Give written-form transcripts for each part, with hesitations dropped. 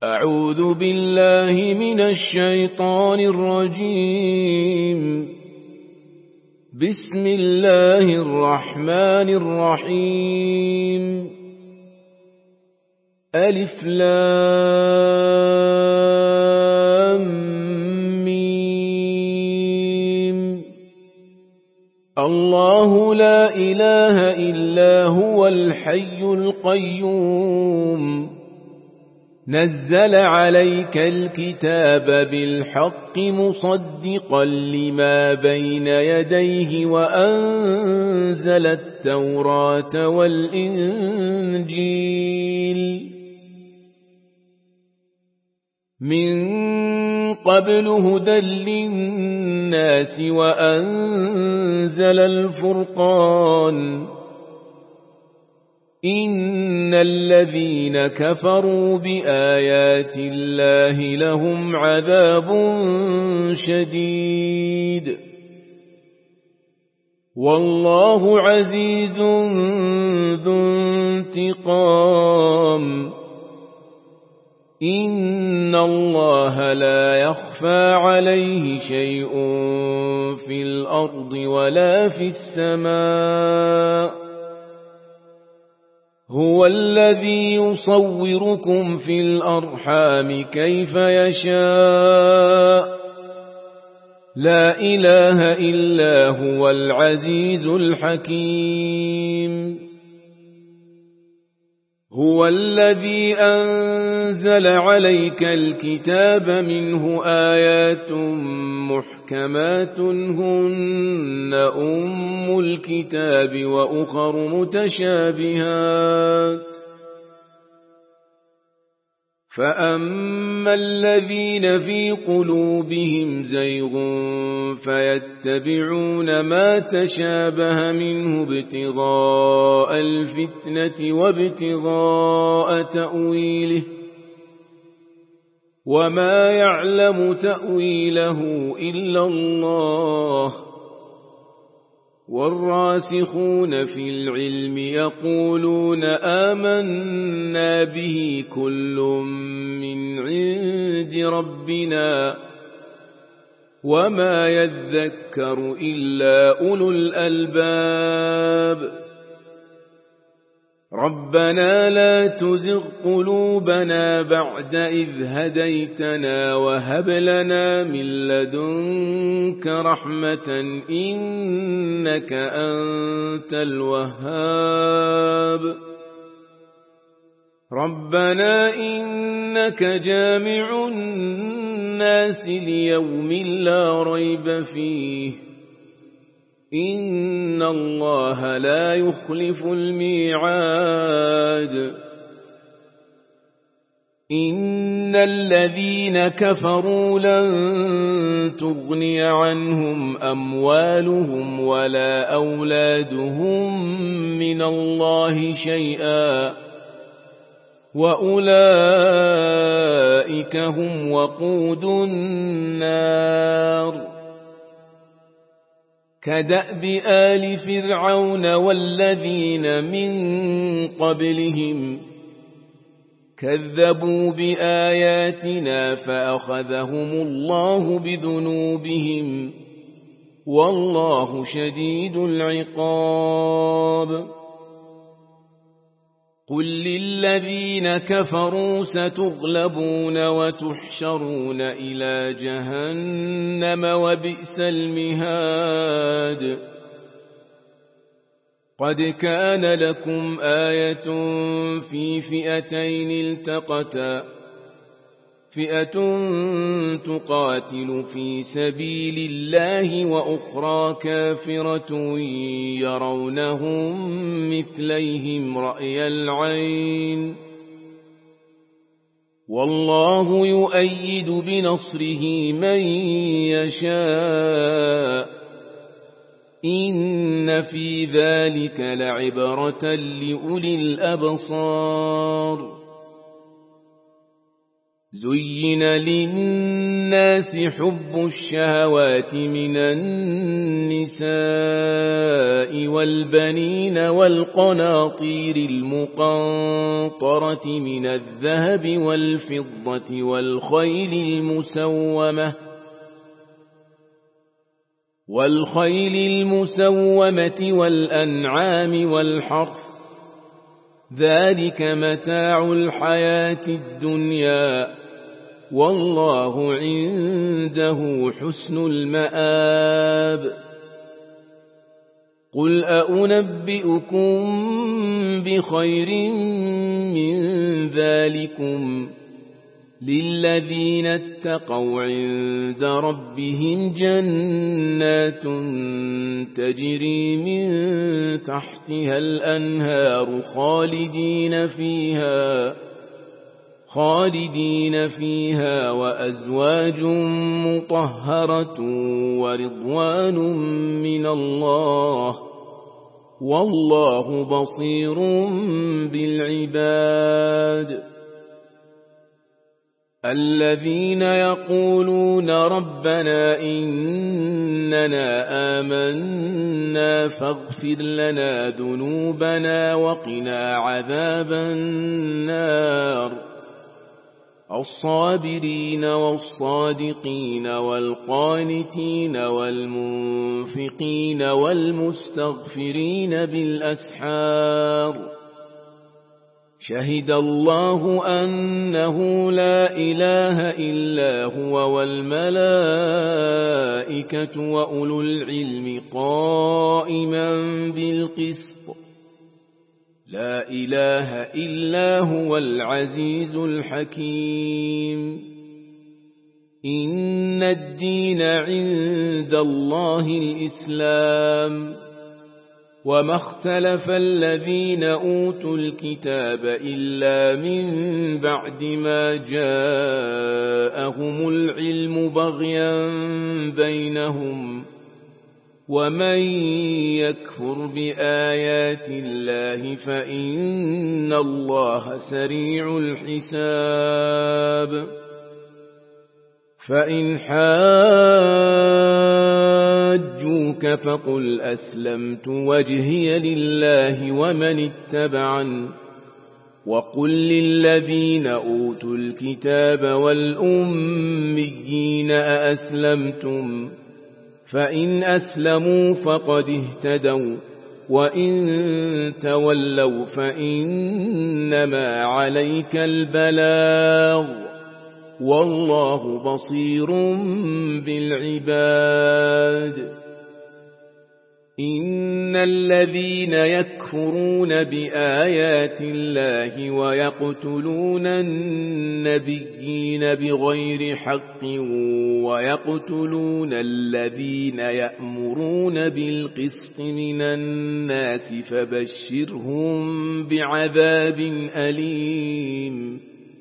أعوذ بالله من الشيطان الرجيم. بسم الله الرحمن الرحيم. ألف لام ميم. الله لا إله إلا هو الحي القيوم. نزل عليك الكتاب بالحق مصدقا لما بين يديه وأنزل التوراة والإنجيل من قبل هدى للناس وأنزل الفرقان. إن الذين كفروا بآيات الله لهم عذاب شديد والله عزيز ذو انتقام. إن الله لا يخفى عليه شيء في الأرض ولا في السماء. هو الذي يصوركم في الأرحام كيف يشاء. لا إله إلا هو العزيز الحكيم. هو الذي أنزل عليك الكتاب منه آيات محكمات هن أم الكتاب وأخر متشابهات. فأما الذين في قلوبهم زيغ فيتبعون ما تشابه منه ابتغاء الفتنة وابتغاء تأويله وما يعلم تأويله إلا الله. والراسخون في العلم يقولون آمنا به كل من عند ربنا وما يذكر إلا أولو الألباب. ربنا لا تزغ قلوبنا بعد إذ هديتنا وهب لنا من لدنك رحمة إنك أنت الوهاب. ربنا إنك جامع الناس ليوم لا ريب فيه. إن الله لا يخلف الميعاد. إن الذين كفروا لن تغني عنهم أموالهم ولا أولادهم من الله شيئا وأولئك هم وقود النار. كدأب آل فرعون والذين من قبلهم كذبوا بآياتنا فأخذهم الله بذنوبهم والله شديد العقاب. قل للذين كفروا ستغلبون وتحشرون إلى جهنم وبئس المهاد. قد كان لكم آية في فئتين التقتا فئة تقاتل في سبيل الله وأخرى كافرة يرونهم مثليهم رأي العين والله يؤيد بنصره من يشاء. إن في ذلك لعبرة لأولي الأبصار. زين للناس حب الشهوات من النساء والبنين والقناطير المقنطرة من الذهب والفضة والخيل المسومة والأنعام والحرث ذلك متاع الحياة الدنيا والله عنده حسن المآب قل أنبئكم بخير من ذلكم للذين اتقوا عند ربهم جنات تجري من تحتها الأنهار خالدين فيها وأزواج مطهرة ورضوان من الله والله بصير بالعباد الذين يقولون ربنا إننا آمنا فاغفر لنا ذنوبنا وقنا عذاب النار الصابرين والصادقين والقانتين والمنفقين والمستغفرين بالأسحار شهد الله أنه لا إله إلا هو والملائكة وأولو العلم قائما بالقسط لا إله إلا هو العزيز الحكيم إن الدين عند الله الإسلام وما اختلف الذين أوتوا الكتاب إلا من بعد ما جاءهم العلم بغيا بينهم ومن يكفر بآيات الله فإن الله سريع الحساب فإن حاجوك فقل أسلمت وجهي لله ومن اتبعن وقل للذين أوتوا الكتاب والأميين أأسلمتم فإن أسلموا فقد اهتدوا وإن تولوا فإنما عليك البلاغ والله بصير بالعباد إن الذين يكفرون بآيات الله ويقتلون النبيين بغير حق ويقتلون الذين يأمرون بالقسط من الناس فبشرهم بعذاب أليم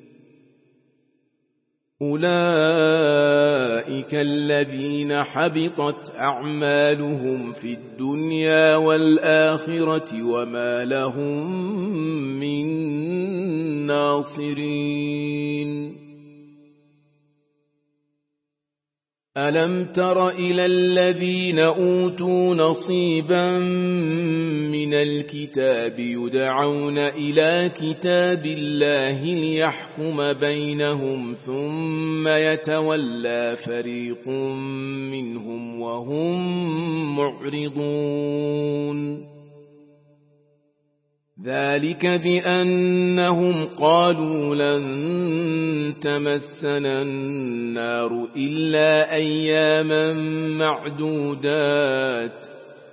أولئك الذين حبطت أعمالهم في الدنيا والآخرة وما لهم من ناصرين ألم تر إلى الذين أوتوا نصيبا من الكتاب يدعون إلى كتاب الله ليحكم بينهم ثم يتولى فريق منهم وهم معرضون ذلك بأنهم قالوا لن تمسنا النار إلا أياما معدودات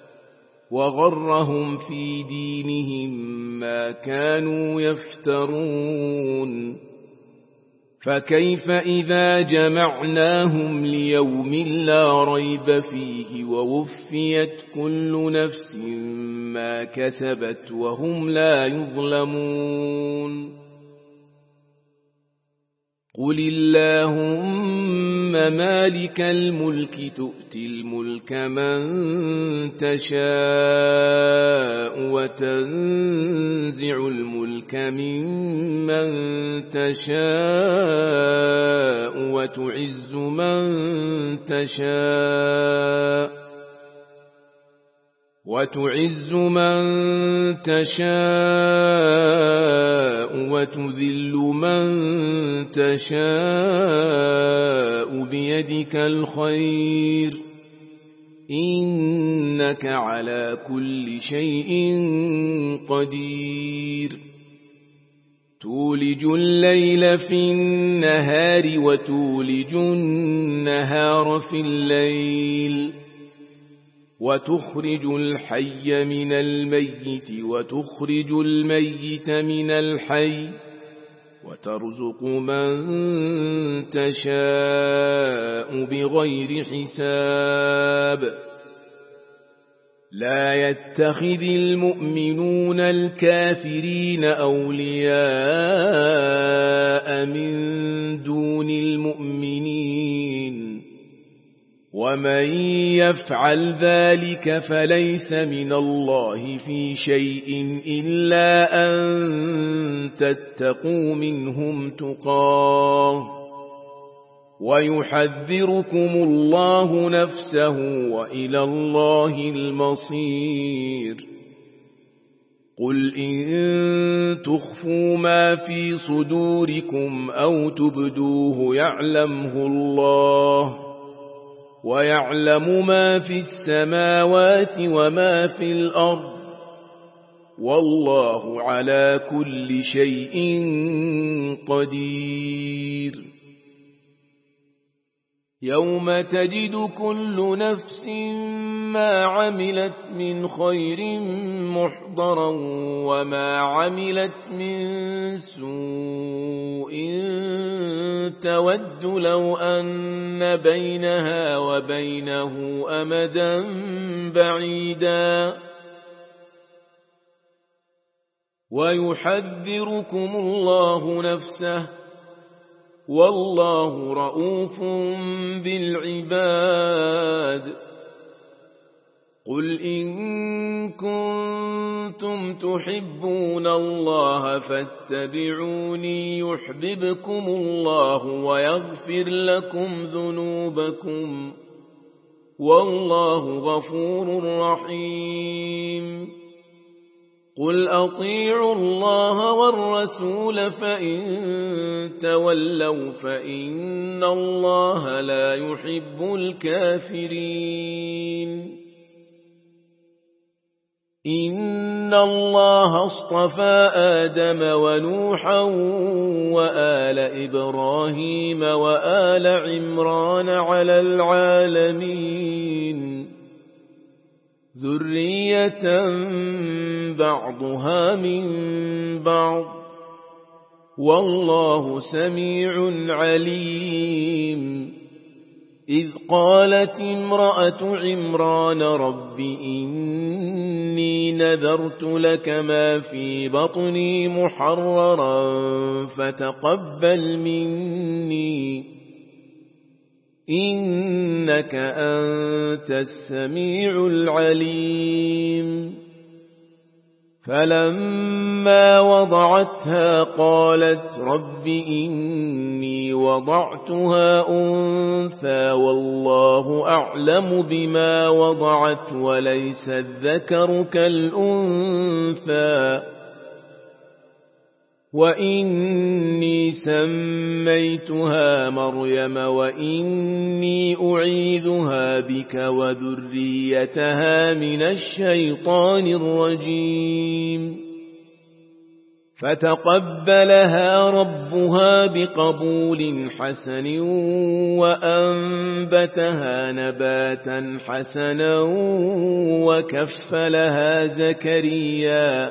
وغرهم في دينهم ما كانوا يفترون فكيف إذا جمعناهم ليوم لا ريب فيه ووفيت كل نفس ما كسبت وهم لا يظلمون قل اللهم مالك الملك تؤتي الملك من تشاء وتنزع الملك ممن تشاء وتعز من تشاء وتذل من تشاء بيدك الخير إنك على كل شيء قدير تولج الليل في النهار وتولج النهار في الليل وتخرج الحي من الميت وتخرج الميت من الحي وترزق من تشاء بغير حساب لا يتخذ المؤمنون الكافرين أولياء من دون المؤمنين ومن يفعل ذلك فليس من الله في شيء إلا أن تتقوا منهم تقاه ويحذركم الله نفسه وإلى الله المصير قل إن تخفوا ما في صدوركم أو تبدوه يعلمه الله ويعلم ما في السماوات وما في الأرض والله على كل شيء قدير يوم تجد كل نفس ما عملت من خير محضرا وما عملت من سوء تود لو أن بينها وبينه أمدا بعيدا ويحذركم الله نفسه والله رؤوف بالعباد قل إن كنتم تحبون الله فاتبعوني يحببكم الله ويغفر لكم ذنوبكم والله غفور رحيم قل أطيعوا الله والرسول فإن تولوا فإن الله لا يحب الكافرين إن الله اصطفى آدم ونوحا وآل إبراهيم وآل عمران على العالمين ذرية بعضها من بعض والله سميع عليم إذ قالت امرأة عمران رب إني نذرت لك ما في بطني محررا فتقبل مني إنك أنت السميع العليم فلما وضعتها قالت رب إني وضعتها أنثى والله أعلم بما وضعت وليس الذكر كالأنثى وإني سميتها مريم وإني أعيذها بك وذريتها من الشيطان الرجيم فتقبلها ربها بقبول حسن وأنبتها نباتا حسنا وكفلها زكريا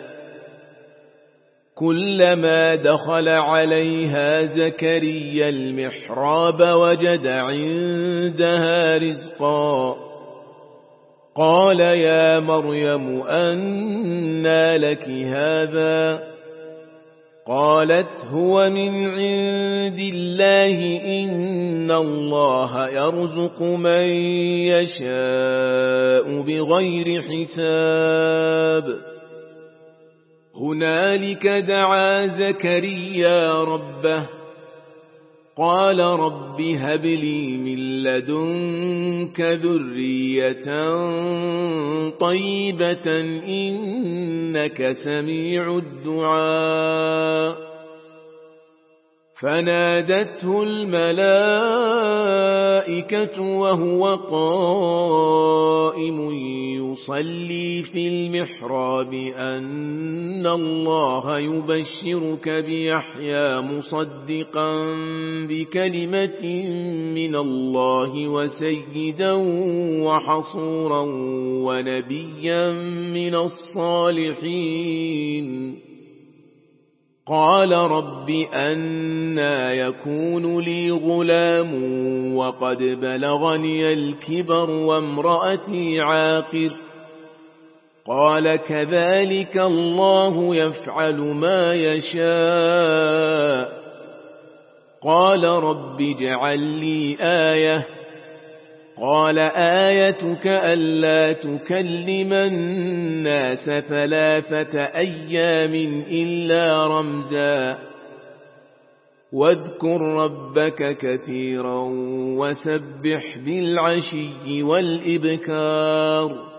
كلما دخل عليها زكريا المحراب وجد عندها رزقا قال يا مريم أنى لك هذا قالت هو من عند الله إن الله يرزق من يشاء بغير حساب هنالك دعا زكريا ربه قال رب هب لي من لدنك ذرية طيبة إنك سميع الدعاء فنادته الملائكة وهو قائم يصلي في المحراب أن الله يبشرك بيحيى مصدقا بكلمة من الله وسيدا وحصورا ونبيا من الصالحين قال رب أنى يكون لي غلام وقد بلغني الكبر وامرأتي عاقر قال كذلك الله يفعل ما يشاء قال رب اجعل لي آية قال آيتك ألا تكلم الناس 3 أيام إلا رمزا واذكر ربك كثيرا وسبح بالعشي والإبكار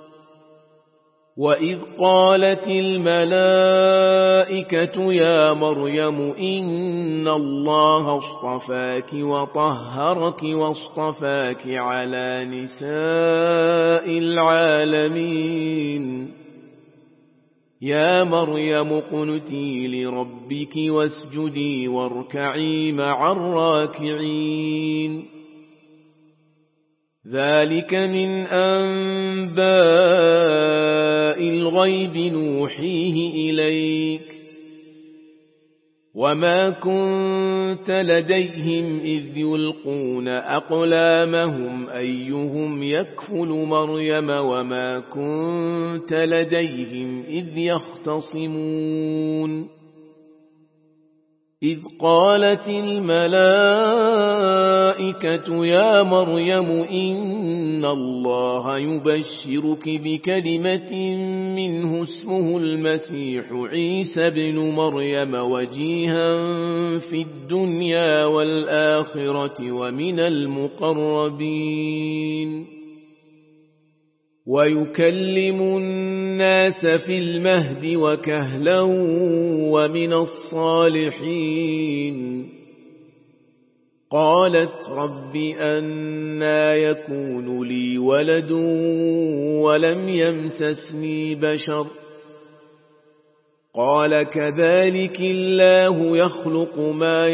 وإذ قالت الملائكة يا مريم إن الله اصطفاك وطهرك واصطفاك على نساء العالمين يا مريم اقنتي لربك واسجدي واركعي مع الراكعين ذلك من أنباء الغيب نوحيه إليك وما كنت لديهم إذ يلقون أقلامهم أيهم يكفل مريم وما كنت لديهم إذ يختصمون إذ قالت الملائكة يا مريم إن الله يبشرك بكلمة منه اسمه المسيح عيسى بن مريم وجيها في الدنيا والآخرة ومن المقربين ويكلم الناس في المهد وكهلا ومن الصالحين قالت رب أنى يكون لي ولد ولم يمسسني بشر قال كذلك الله يخلق ما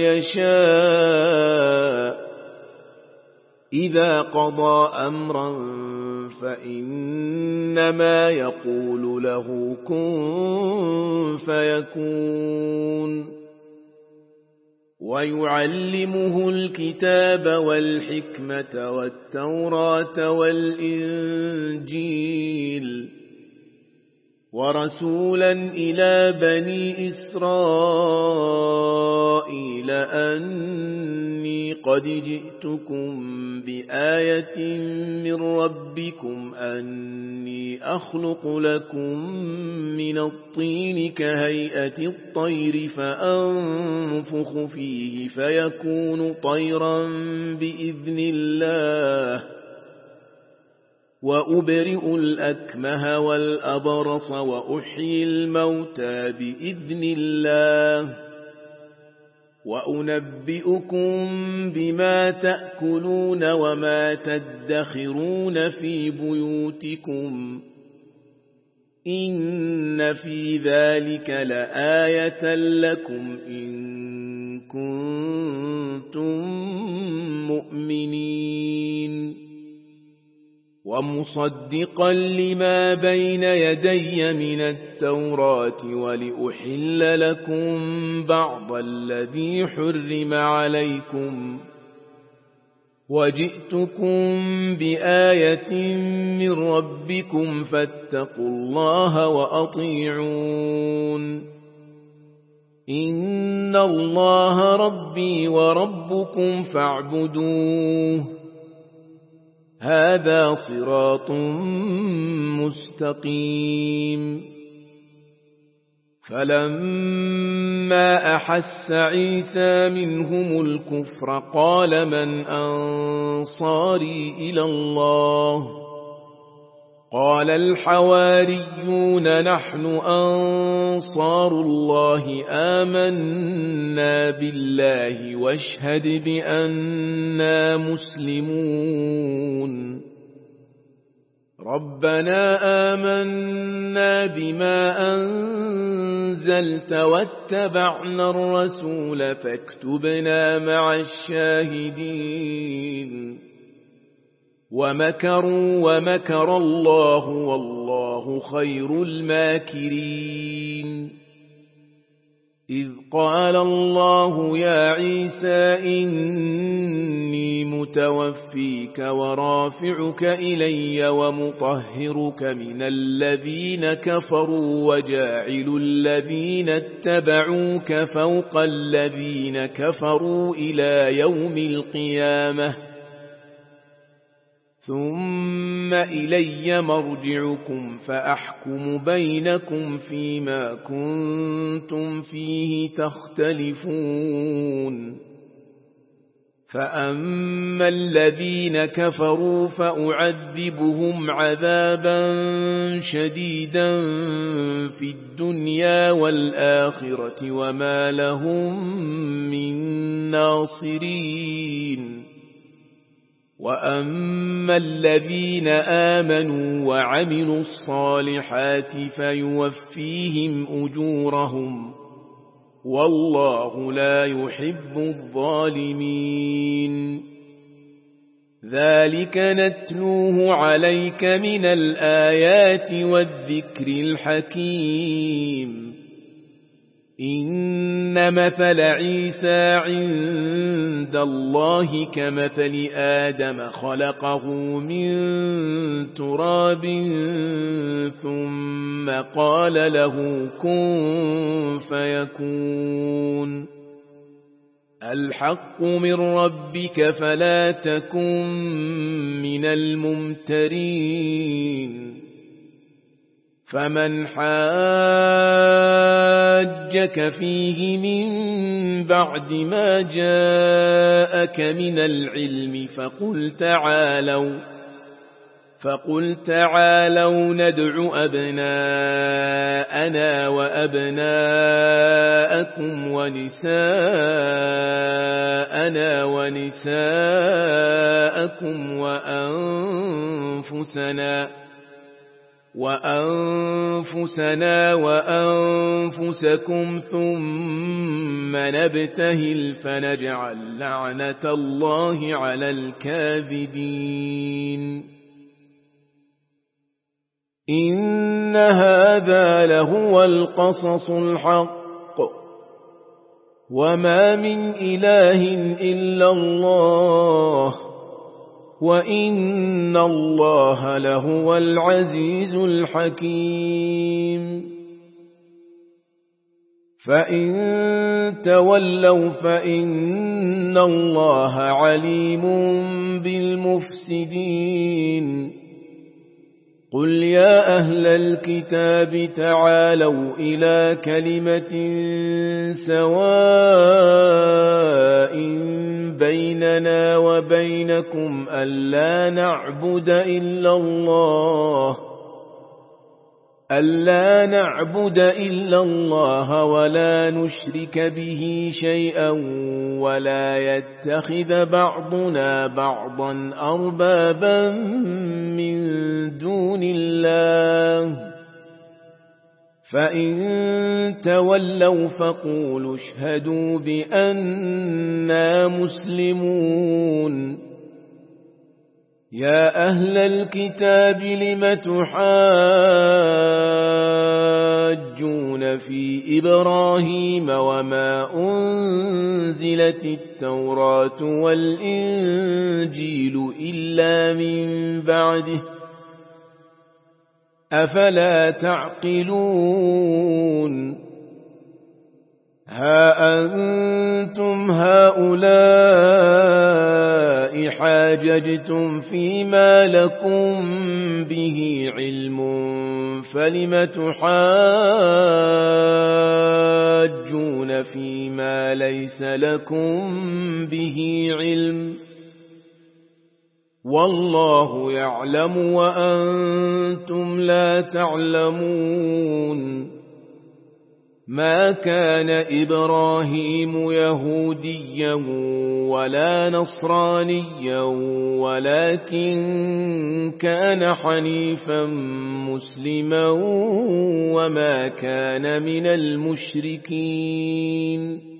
يشاء إذا قضى أمرا فإنما يقول له كن فيكون ويعلمه الكتاب والحكمة والتوراة والإنجيل ورسولا إلى بني إسرائيل أني قد جئتكم بآية من ربكم أني أخلق لكم من الطين كهيئة الطير فأنفخ فيه فيكون طيرا بإذن الله وأبرئ الأكمه والأبرص وأحيي الموتى بإذن الله وأنبئكم بما تأكلون وما تدخرون في بيوتكم إن في ذلك لآية لكم إن كنتم مؤمنين ومصدقا لما بين يدي من التوراة ولأحل لكم بعض الذي حرم عليكم وجئتكم بآية من ربكم فاتقوا الله وأطيعون إن الله ربي وربكم فاعبدوه هذا صراط مستقيم فلما أحس عيسى منهم الكفر قال من أنصاري إلى الله قال الحواريون نحن أنصار الله آمنا بالله واشهد بأننا مسلمون ربنا آمنا بما أنزلت واتبعنا الرسول فاكتبنا مع الشاهدين ومكروا ومكر الله والله خير الماكرين إذ قال الله يا عيسى إني متوفيك ورافعك إلي ومطهرك من الذين كفروا وجاعل الذين اتبعوك فوق الذين كفروا إلى يوم القيامة ثم إلي مرجعكم فأحكم بينكم فيما كنتم فيه تختلفون فأما الذين كفروا فأعذبهم عذابا شديدا في الدنيا والآخرة وما لهم من ناصرين وأما الذين آمنوا وعملوا الصالحات فيوفيهم أجورهم والله لا يحب الظالمين ذلك نتلوه عليك من الآيات والذكر الحكيم إن مثل عيسى عند الله كمثل آدم خلقه من تراب ثم قال له كن فيكون الحق من ربك فلا تكن من الممترين فمن حاجك فيه من بعد ما جاءك من العلم فقل تعالوا ندع أبناءنا وأبناءكم ونساءنا ونساءكم وأنفسنا وأنفسكم ثم نبتهل فنجعل لعنة الله على الكاذبين إن هذا لهو القصص الحق وما من إله إلا الله وإن الله لهو العزيز الحكيم فإن تولوا فإن الله عليم بالمفسدين قل يا أهل الكتاب تعالوا إلى كلمة سواء بيننا وبينكم ألا نعبد إلا الله ولا نشرك به شيئا ولا يتخذ بعضنا بعضا أربابا من دون الله فإن تولوا فقولوا اشهدوا بأننا مسلمون يا أهل الكتاب لم تحاجون في إبراهيم وما أنزلت التوراة والإنجيل إلا من بعده أفلا تعقلون ها أنتم هؤلاء حاججتم فيما لكم به علم فلم تحاجون فيما ليس لكم به علم والله يعلم وأنتم لا تعلمون ما كان إبراهيم يهوديا ولا نصرانيا ولكن كان حنيفا مسلما وما كان من المشركين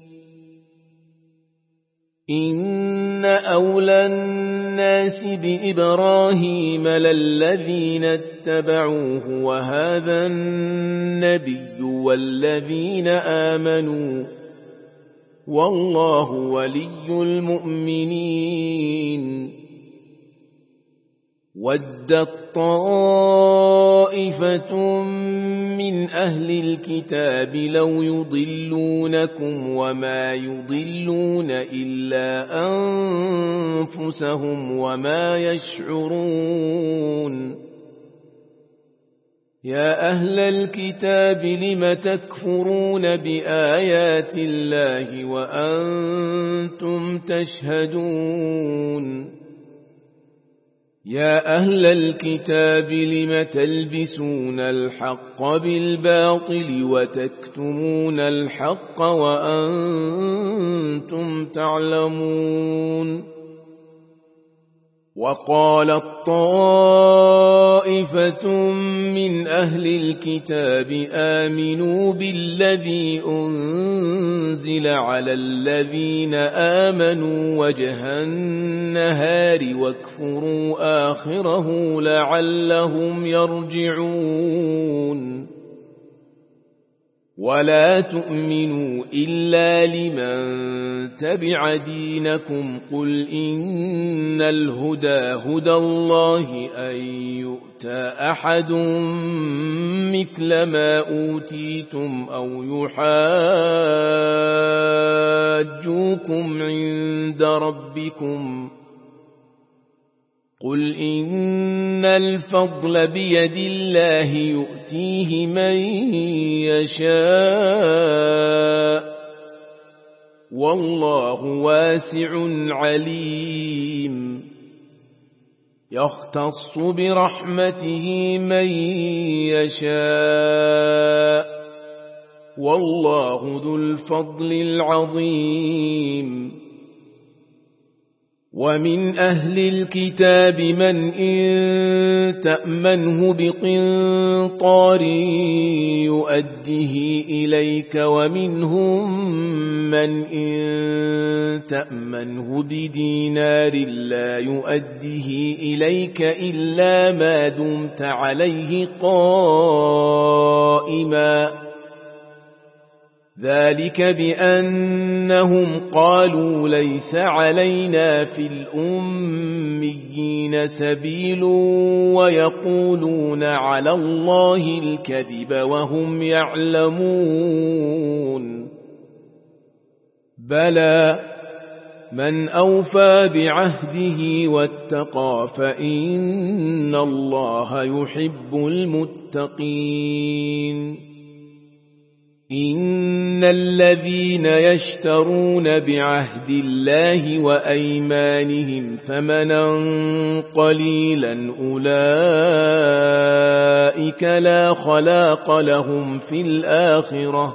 إن أولى الناس بإبراهيم للذين اتبعوه وهذا النبي والذين آمنوا والله ولي المؤمنين ودت طائفة من أهل الكتاب لو يضلونكم وما يضلون إلا أنفسهم وما يشعرون يا أهل الكتاب لم تكفرون بآيات الله وأنتم تشهدون يا أهل الكتاب لم تلبسون الحق بالباطل وتكتمون الحق وأنتم تعلمون وقالت طائفة من أهل الكتاب آمنوا بالذي أنزل على الذين آمنوا وجه النهار واكفروا آخره لعلهم يرجعون ولا تؤمنوا إلا لمن تبع دينكم قل إن الهدى هدى الله أن يؤتى أحد مثل ما أوتيتم أو يحاجوكم عند ربكم قل إن الفضل بيد الله يؤتيه من يشاء والله واسع عليم يختص برحمته من يشاء والله ذو الفضل العظيم ومن أهل الكتاب من إن تأمنه بقنطار يؤده إليك ومنهم من إن تأمنه بدينار لا يؤده إليك إلا ما دمت عليه قائما ذلك بأنهم قالوا ليس علينا في الأميين سبيل ويقولون على الله الكذب وهم يعلمون بلى من أوفى بعهده واتقى فإن الله يحب المتقين إن الذين يشترون بعهد الله وأيمانهم ثمنا قليلا أولئك لا خلاق لهم في الآخرة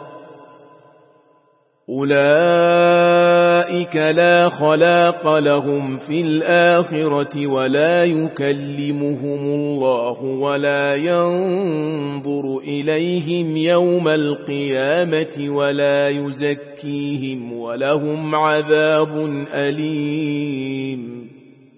ولا يكلمهم الله ولا ينظر إليهم يوم القيامة ولا يزكيهم ولهم عذاب أليم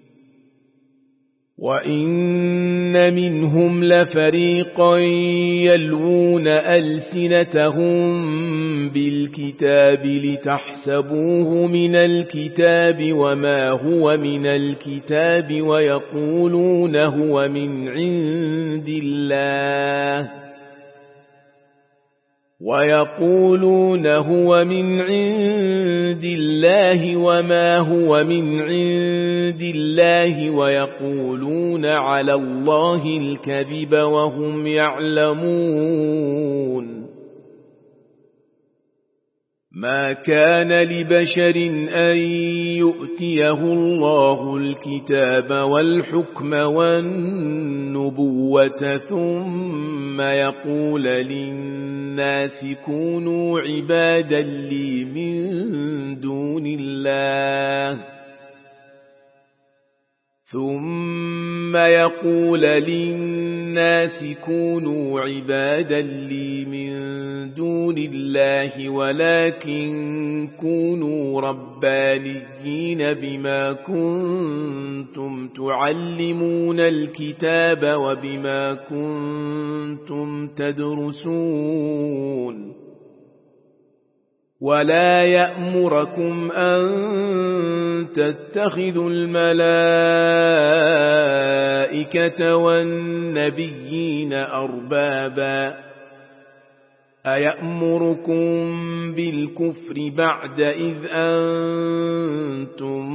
وإن منهم لفريقا يلوون ألسنتهم بالكتاب لتحسبوه من الكتاب وما هو من الكتاب ويقولون هو من عند الله ويقولون هو من عند الله وما هو من عند الله ويقولون على الله الكذب وهم يعلمون ما كان لبشر أن يؤتيه الله الكتاب والحكم والنبوة ثم يقول للناس كونوا عبادا لي من دون الله ولكن كونوا ربانيين بما كنتم تعلمون الكتاب وبما كنتم تدرسون ولا يأمركم أن تتخذوا الملائكة والنبيين أربابا أيأمركم بالكفر بعد إذ أنتم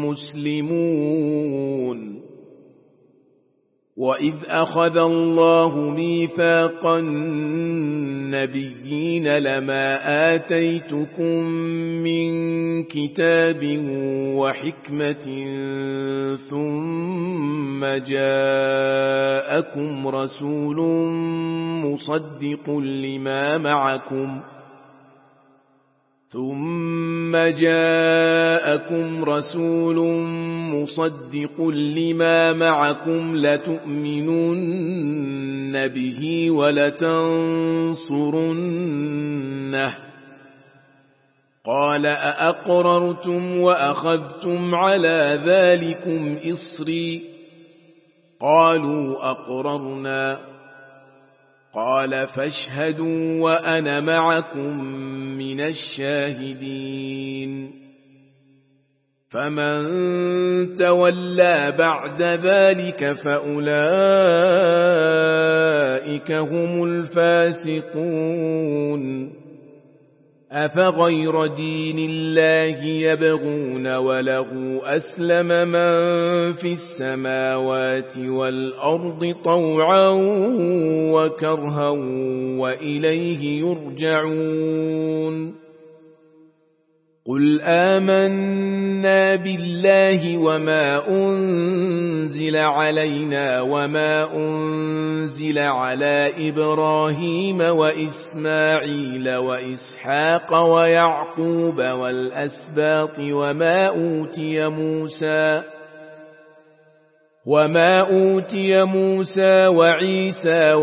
مسلمون وإذ أخذ الله ميثاق النبيين لما آتيتكم من كتاب وحكمة ثم جاءكم رسول مصدق لما معكم لتؤمنن به ولتنصرنه قال أأقررتم وأخذتم على ذلكم إصري قالوا أقررنا قال فاشهدوا وأنا معكم من الشاهدين فمن تولى بعد ذلك فأولئك هم الفاسقون أفغير دين الله يبغون وله أسلم من في السماوات والأرض طوعا وكرها وإليه يرجعون قل آمنا بالله وما أنزل علينا وما أنزل على إبراهيم وإسماعيل وإسحاق ويعقوب والأسباط وما أوتي موسى وعيسى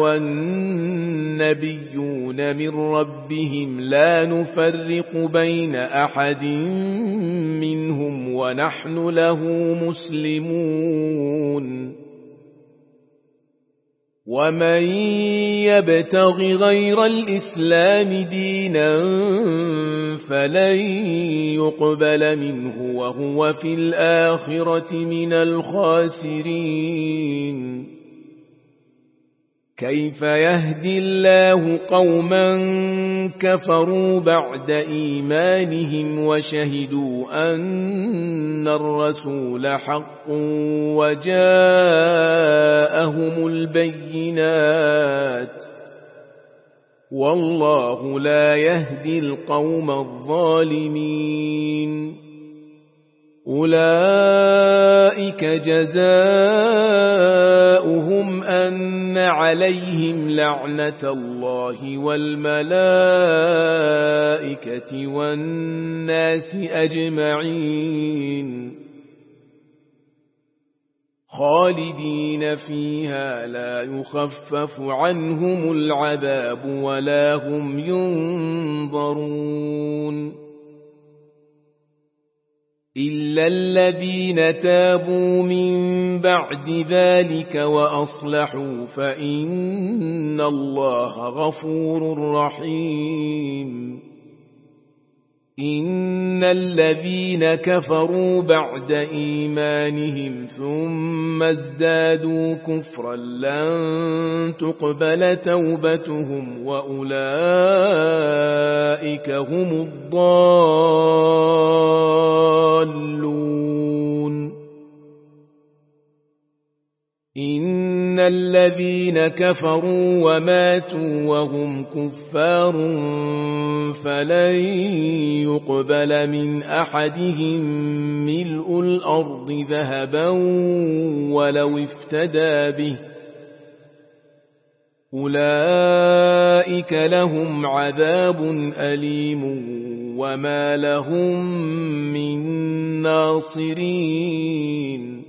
والنبيون من ربهم لا نفرق بين أحد منهم ونحن له مسلمون ومن يبتغ غير الإسلام دينا فلن يقبل منه وهو في الآخرة من الخاسرين كيف يهدي الله قوما كفروا بعد إيمانهم وشهدوا أن الرسول حق وجاءهم البينات والله لا يهدي القوم الظالمين أولئك جزاؤهم أن عليهم لعنة الله والملائكة والناس أجمعين خالدين فيها لا يخفف عنهم العذاب ولا هم ينظرون إلا الذين تابوا من بعد ذلك وأصلحوا فإن الله غفور رحيم إن الذين كفروا بعد إيمانهم ثم ازدادوا كفرا لن تقبل توبتهم وأولئك هم الضالون. إن الذين كفروا وماتوا وهم كفار فلن يقبل من أحدهم ملء الأرض ذهبا ولو افتدى به أولئك لهم عذاب أليم وما لهم من ناصرين.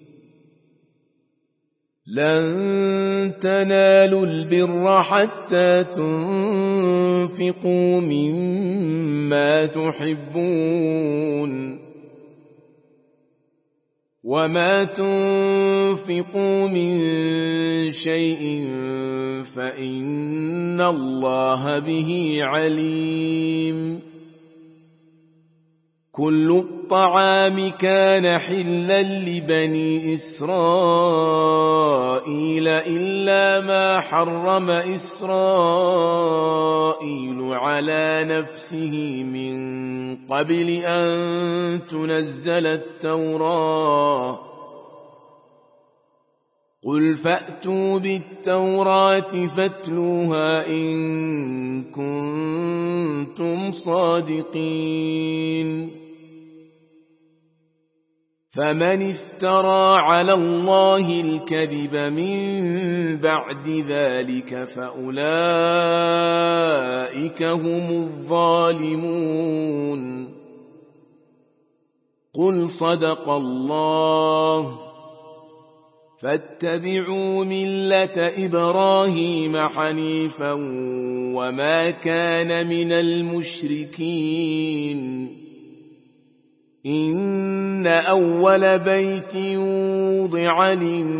لن تنالوا البر حتى تنفقوا مما تحبون وما تنفقوا من شيء فإن الله به عليم. كل الطعام كان حلا لبني إسرائيل إلا ما حرم إسرائيل على نفسه من قبل أن تنزل التوراة. قل فأتوا بالتوراة فاتلوها إن كنتم صادقين. فمن افترى على الله الكذب من بعد ذلك فأولئك هم الظالمون. قل صدق الله فاتبعوا ملة إبراهيم حنيفا وما كان من المشركين. إن أول بيت وضع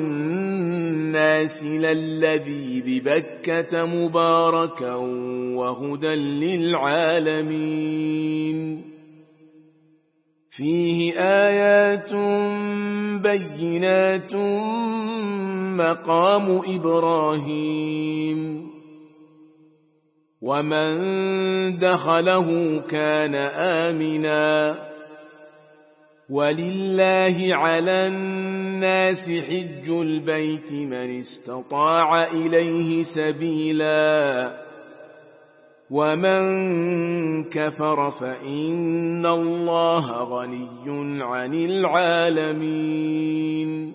للناس للذي ببكة مباركا وهدى للعالمين. فيه آيات بينات مقام إبراهيم ومن دخله كان آمنا ولله على الناس حج البيت من استطاع إليه سبيلا ومن كفر فإن الله غني عن العالمين.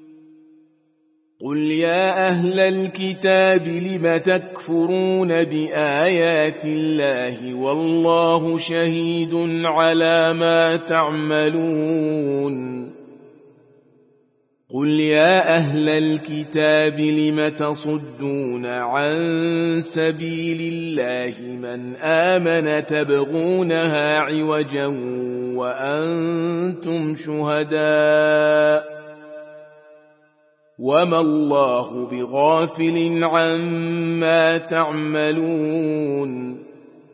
قل يا أهل الكتاب لم تكفرون بآيات الله والله شهيد على ما تعملون. قل يا أهل الكتاب لم تصدون عن سبيل الله من آمن تبغونها عوجا وأنتم شهداء وما الله بغافل عما تعملون.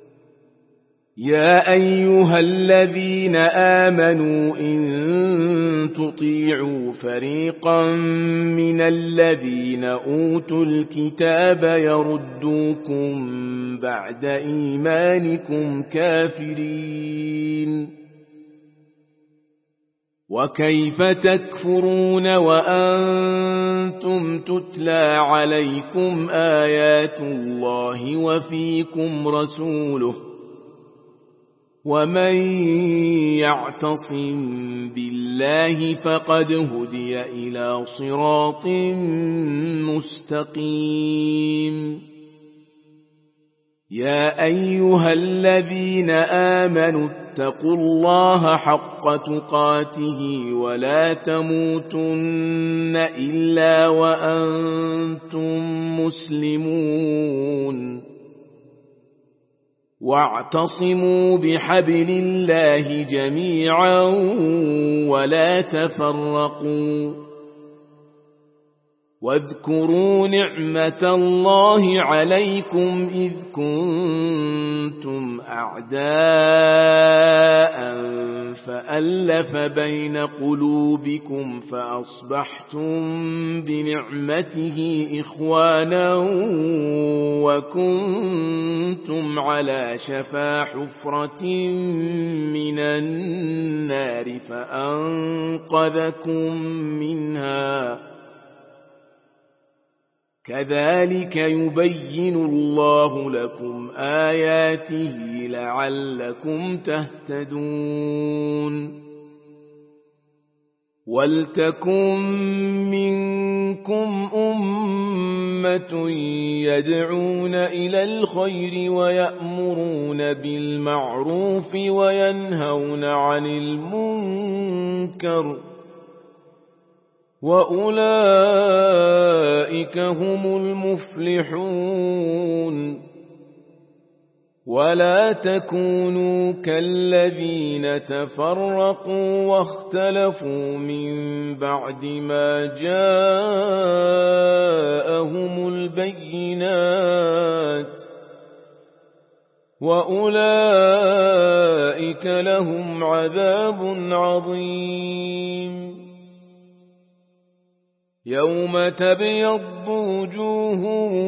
يا أيها الذين آمنوا إن تطيعوا فريقا من الذين أوتوا الكتاب يردوكم بعد إيمانكم كافرين. وكيف تكفرون وأنتم تتلى عليكم آيات الله وفيكم رسوله ومن يعتصم بالله فقد هدي إلى صراط مستقيم. يا أيها الذين آمنوا اتقوا الله حق تقاته ولا تموتن إلا وأنتم مسلمون. واعتصموا بحبل الله جميعا ولا تفرقوا واذكروا نعمة الله عليكم إذ كنتم أعداء فألف بين قلوبكم فأصبحتم بنعمته إخوانا وكنتم على شفا حفرة من النار فأنقذكم منها كذلك يبين الله لكم آياته لعلكم تهتدون ولتكن منكم أمة يدعون إلى الخير ويأمرون بالمعروف وينهون عن المنكر وأولئك هم المفلحون ولا تكونوا كالذين تفرقوا واختلفوا من بعد ما جاءهم البينات وأولئك لهم عذاب عظيم يوم تبيض وجوه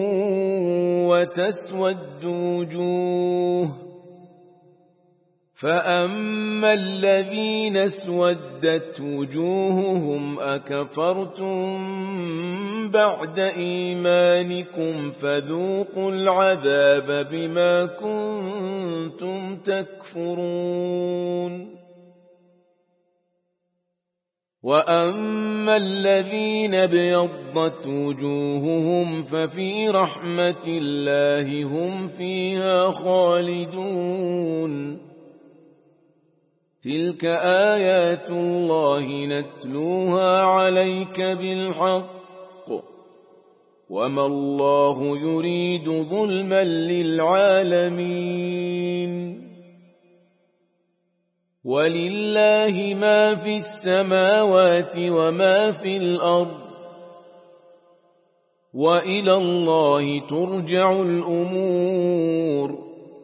وتسود وجوه فأما الذين اسودت وجوههم أكفرتم بعد إيمانكم فذوقوا العذاب بما كنتم تكفرون وأما الذين ابيضت وجوههم ففي رحمة الله هم فيها خالدون تلك آيات الله نتلوها عليك بالحق وما الله يريد ظلما للعالمين ولله ما في السماوات وما في الأرض وإلى الله ترجع الأمور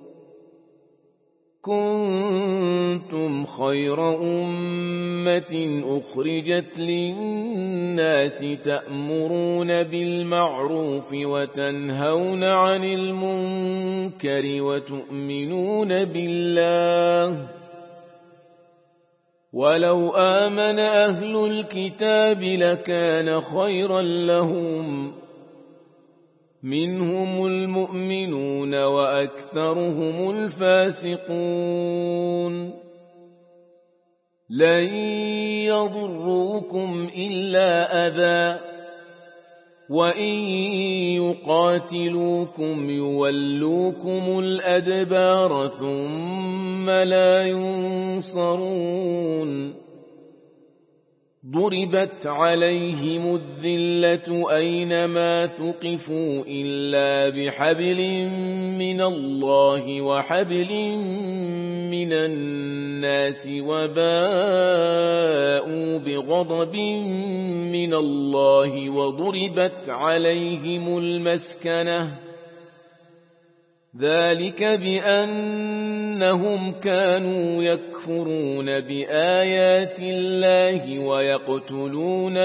كنتم خير أمة أخرجت للناس تأمرون بالمعروف وتنهون عن المنكر وتؤمنون بالله ولو آمن أهل الكتاب لكان خيرا لهم منهم المؤمنون وأكثرهم الفاسقون لن يضروكم إلا أذى وإن يقاتلوكم يولوكم الأدبار ثم لا ينصرون ضربت عليهم الذلة أينما ثقفوا إلا بحبل من الله وحبل من الناس وباءوا بغضب من الله وضربت عليهم المسكنة ذلك بأنهم كانوا يكفرون بآيات الله ويقتلون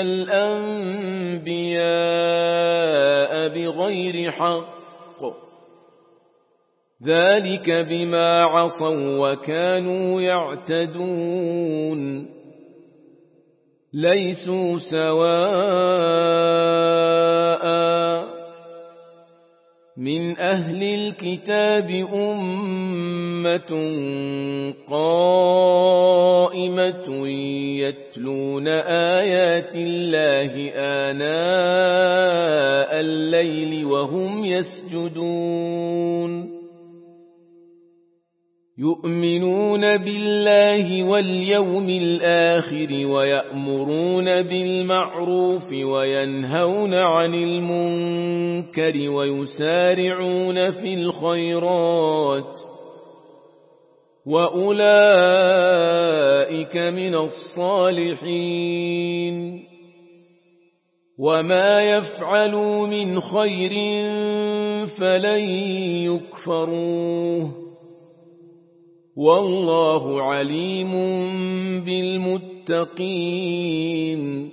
الأنبياء بغير حق ذلك بما عصوا وكانوا يعتدون ليسوا سواء من أهل الكتاب أمة قائمة يتلون آيات الله آناء الليل وهم يسجدون يؤمنون بالله واليوم الآخر ويأمرون بالمعروف وينهون عن المنكر ويسارعون في الخيرات وأولئك من الصالحين وما يفعلوا من خير فلن يكفروه والله عليم بالمتقين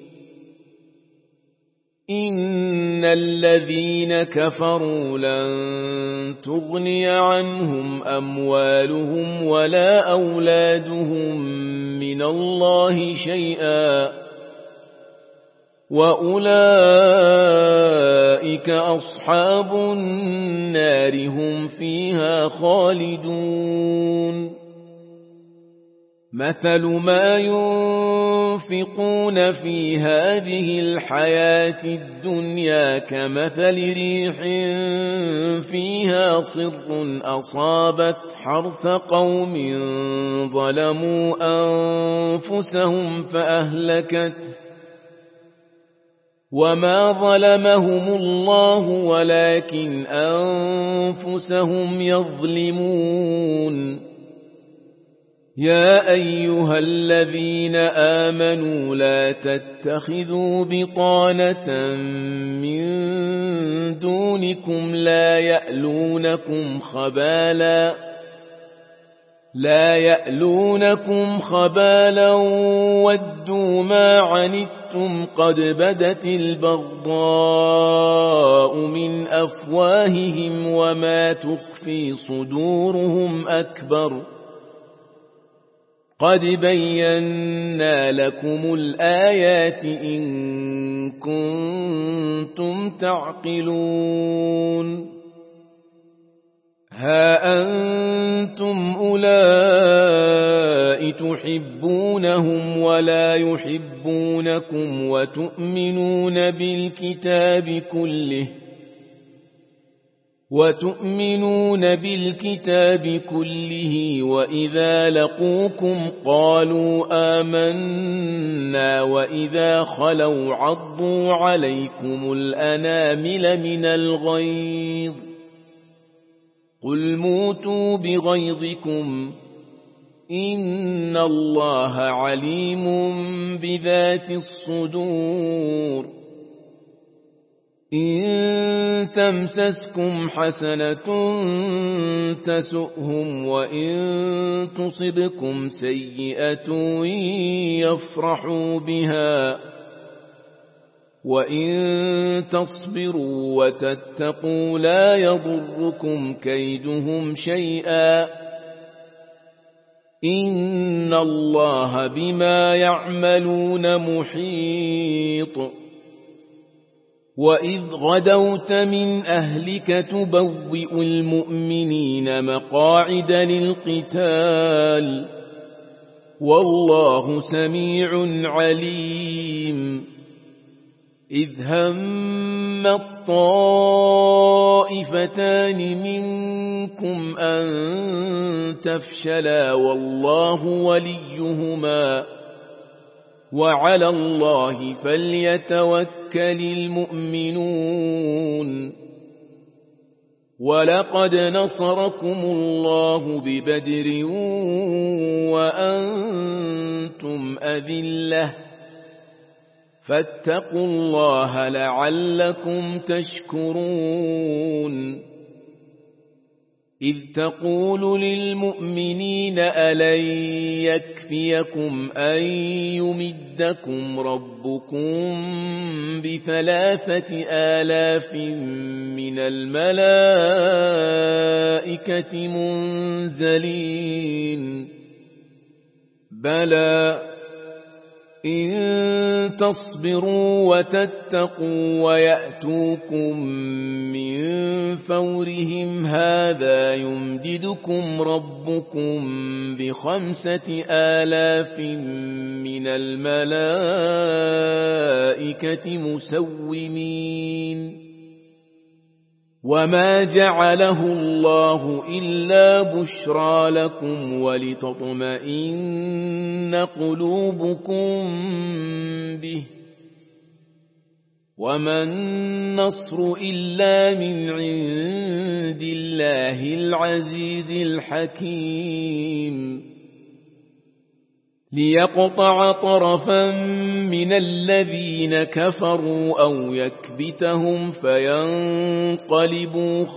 إن الذين كفروا لن تغني عنهم أموالهم ولا أولادهم من الله شيئا وأولئك أصحاب النار هم فيها خالدون مثل ما ينفقون في هذه الحياة الدنيا كمثل ريح فيها صر أصابت حرث قوم ظلموا أنفسهم فأهلكته وما ظلمهم الله ولكن أنفسهم يظلمون يا أيها الذين آمنوا لا تتخذوا بطانة من دونكم لا يألونكم خبالا ودوا ما عنتم قد بدت البغضاء من أفواههم وما تخفي صدورهم أكبر قد بينا لكم الآيات إن كنتم تعقلون ها أنتم أولئك تحبونهم ولا يحبونكم وتؤمنون بالكتاب كله وإذا لقوكم قالوا آمنا وإذا خلوا عضوا عليكم الأنامل من الغيظ قل موتوا بغيظكم إن الله عليم بذات الصدور إن تمسسكم حسنة تسؤهم وإن تصبكم سيئة يفرحوا بها وإن تصبروا وتتقوا لا يضركم كيدهم شيئا إن الله بما يعملون محيط وإذ غدوت من أهلك تبوئ المؤمنين مقاعد للقتال والله سميع عليم إذ هم الطائفتان منكم أن تفشلا والله وليهما وعلى الله فليتوكل المؤمنون ولقد نصركم الله ببدر وأنتم أذلة فاتقوا الله لعلكم تشكرون إذ تقول للمؤمنين ألن يكفيكم أن يمدكم ربكم ب3,000 من الملائكة منزلين بلى إن تصبروا وتتقوا ويأتوكم من فورهم هذا يمددكم ربكم ب5,000 من الملائكة مسومين وما جعله الله إلا بشرى لكم ولتطمئن قلوبكم به وما النصر إلا من عند الله العزيز الحكيم ليقطع طرفا من الذين كفروا أو يكبتهم فينقلبوا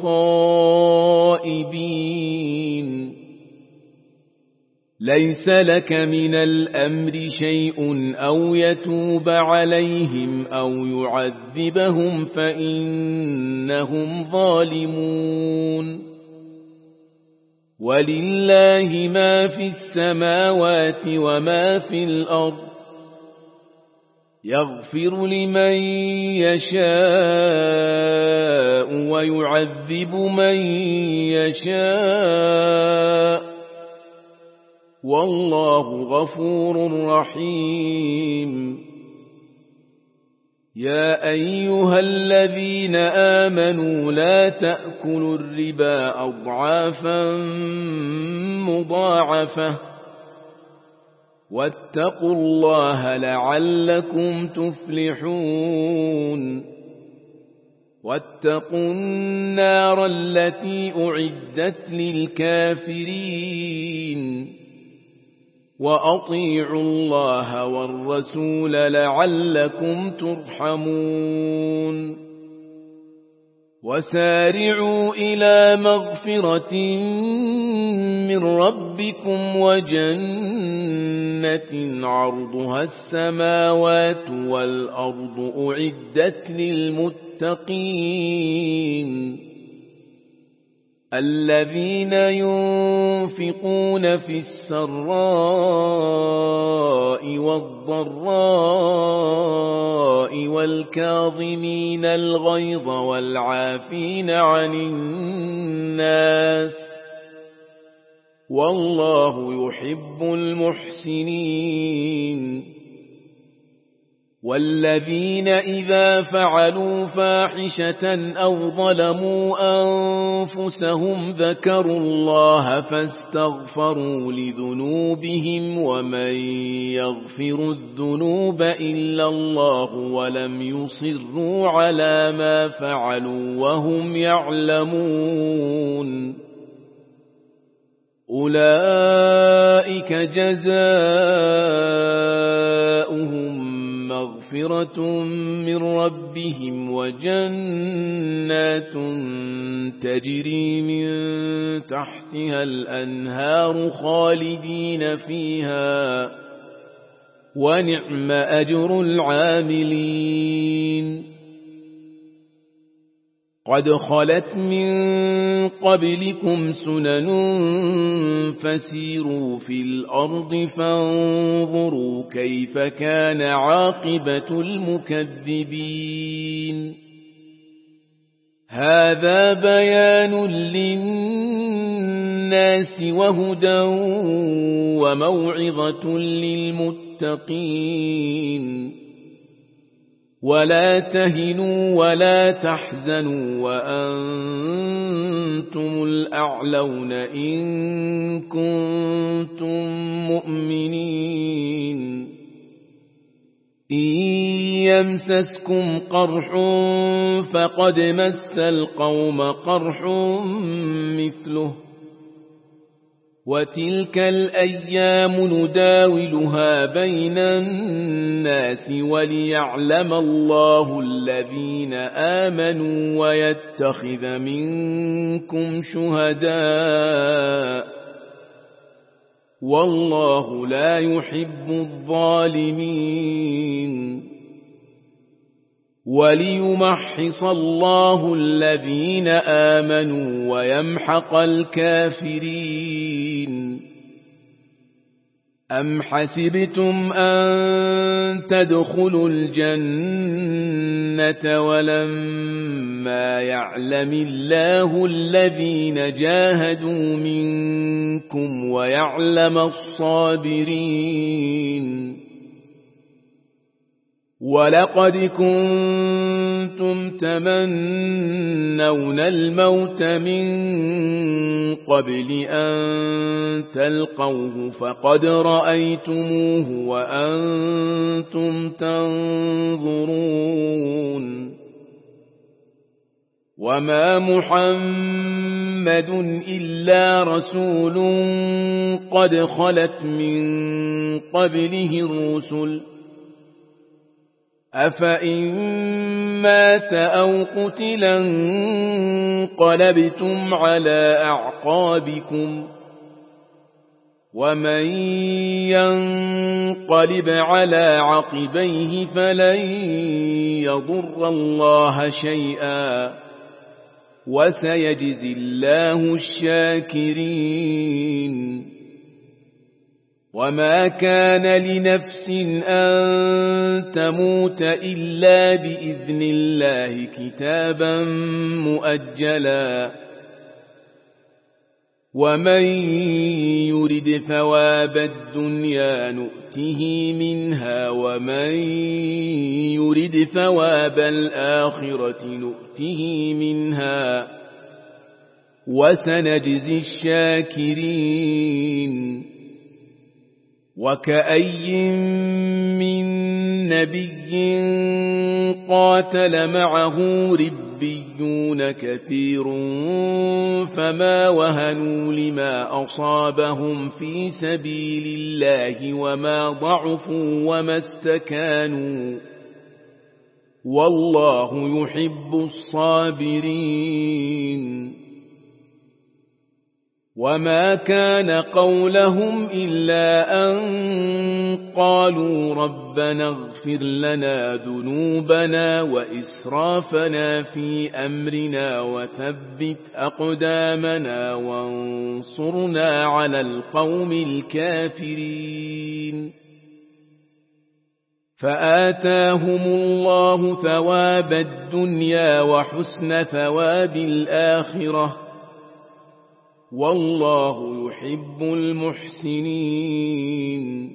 خائبين ليس لك من الأمر شيء أو يتوب عليهم أو يعذبهم فإنهم ظالمون ولله ما في السماوات وما في الأرض يغفر لمن يشاء ويعذب من يشاء والله غفور رحيم يا أيها الذين آمنوا لا تأكلوا الربا أضعافا مضاعفة واتقوا الله لعلكم تفلحون واتقوا النار التي أعدت للكافرين وأطيعوا الله والرسول لعلكم ترحمون وسارعوا إلى مغفرة من ربكم وجنة عرضها السماوات والأرض أعدت للمتقين الذين ينفقون في السراء والضراء والكاظمين الغيظ والعافين عن الناس والله يحب المحسنين والذين إذا فعلوا فاحشة أو ظلموا أنفسهم ذكروا الله فاستغفروا لذنوبهم ومن يغفر الذنوب إلا الله ولم يصروا على ما فعلوا وهم يعلمون أولئك جزاؤهم مغفرة من ربهم وجنات تجري من تحتها الأنهار خالدين فيها ونعم أجر العاملين قد خلت من قبلكم سنن فسيروا في الأرض فانظروا كيف كان عاقبة المكذبين هذا بيان للناس وهدى وموعظة للمتقين ولا تهنوا ولا تحزنوا وأنتم الأعلون إن كنتم مؤمنين إن يمسسكم قرح فقد مس القوم قرح مثله وتلك الأيام نداولها بين الناس وليعلم الله الذين آمنوا ويتخذ منكم شهداء والله لا يحب الظالمين وليمحص الله الذين آمنوا ويمحق الكافرين أم حسبتم أن تدخلوا الجنة ولما يعلم الله الذين جاهدوا منكم ويعلم الصابرين ولقد كنتم تمنون الموت من قبل أن تلقوه فقد رأيتموه وأنتم تنظرون وما محمد إلا رسول قد خلت من قبله الرسل أفإن مات أو قتلا انقلبتم على أعقابكم ومن ينقلب على عقبيه فلن يضر الله شيئا وسيجزي الله الشاكرين وما كان لنفس أن تموت إلا بإذن الله كتابا مؤجلا ومن يرد ثواب الدنيا نؤته منها ومن يرد ثواب الآخرة نؤته منها وسنجزي الشاكرين وكأي من نبي قاتل معه ربيون كثير فما وهنوا لما أصابهم في سبيل الله وما ضعفوا وما استكانوا والله يحب الصابرين وما كان قولهم إلا أن قالوا ربنا اغفر لنا ذنوبنا وإسرافنا في أمرنا وثبت أقدامنا وانصرنا على القوم الكافرين فآتاهم الله ثواب الدنيا وحسن ثواب الآخرة والله يحب المحسنين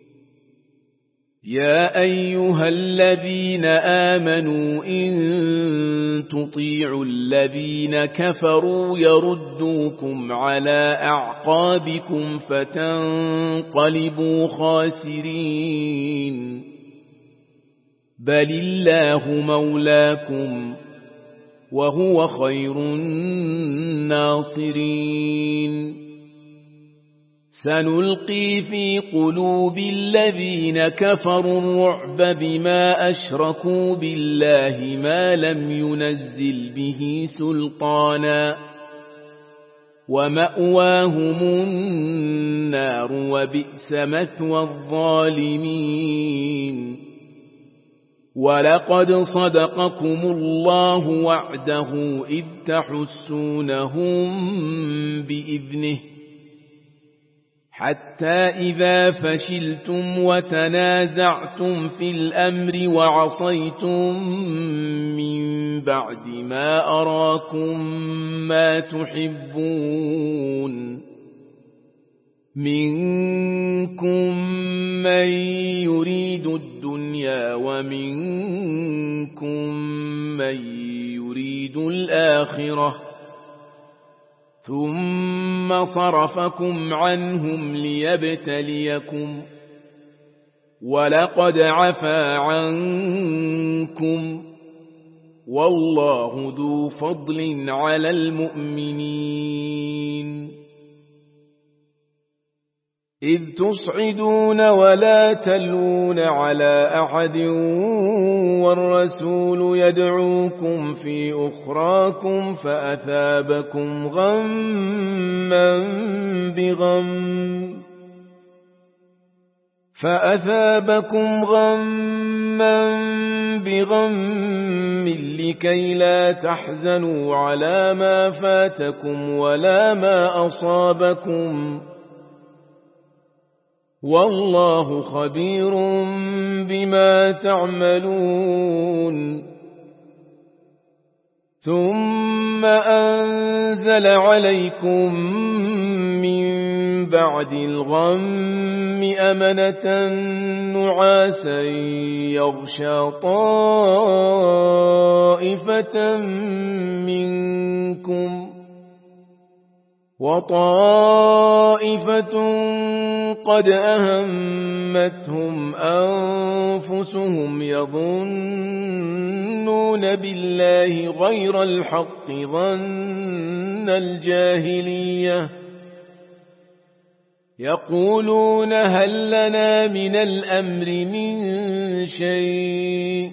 يا أيها الذين آمنوا إن تطيعوا الذين كفروا يردوكم على أعقابكم فتنقلبوا خاسرين بل الله مولاكم وهو خير الناصرين سنلقي في قلوب الذين كفروا الرعب بما أشركوا بالله ما لم ينزل به سلطانا ومأواهم النار وبئس مثوى الظالمين ولقد صدقكم الله وعده إذ تحسونهم بإذنه حتى إذا فشلتم وتنازعتم في الأمر وعصيتم من بعد ما أراكم ما تحبون منكم من يريد الدنيا ومنكم من يريد الآخرة ثم صرفكم عنهم ليبتليكم ولقد عفا عنكم والله ذو فضل على المؤمنين إذ تصعدون ولا تلون على أحد والرسول يدعوكم في أخراكم فأثابكم غما بغم لكي لا تحزنوا على ما فاتكم ولا ما أصابكم والله خبير بما تعملون ثم أنزل عليكم من بعد الغم أمنة نعاسا يغشى طائفة منكم وطائفة قد أهمتهم أنفسهم أنفسهم يظنون بالله غير الحق ظن الجاهلية يقولون هل لنا من الأمر من شيء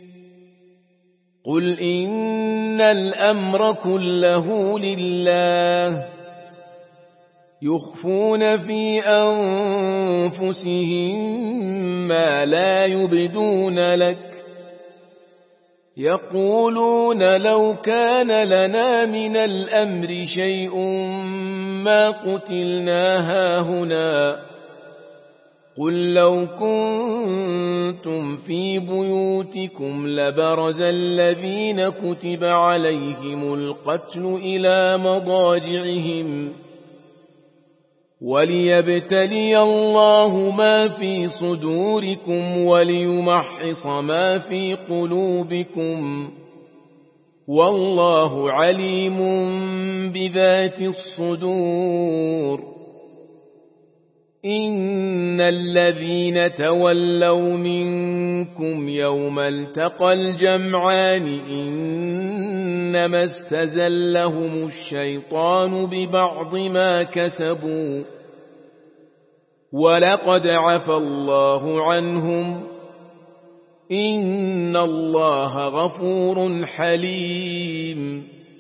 قل إن الأمر كله لله يخفون في أنفسهم ما لا يبدون لك يقولون لو كان لنا من الأمر شيء ما قتلنا هاهنا قل لو كنتم في بيوتكم لبرز الذين كتب عليهم القتل إلى مضاجعهم وليبتلي الله ما في صدوركم وليمحص ما في قلوبكم والله عليم بذات الصدور إن الذين تولوا منكم يوم التقى الجمعان إنما استزلهم الشيطان ببعض ما كسبوا ولقد عفى الله عنهم إن الله غفور حليم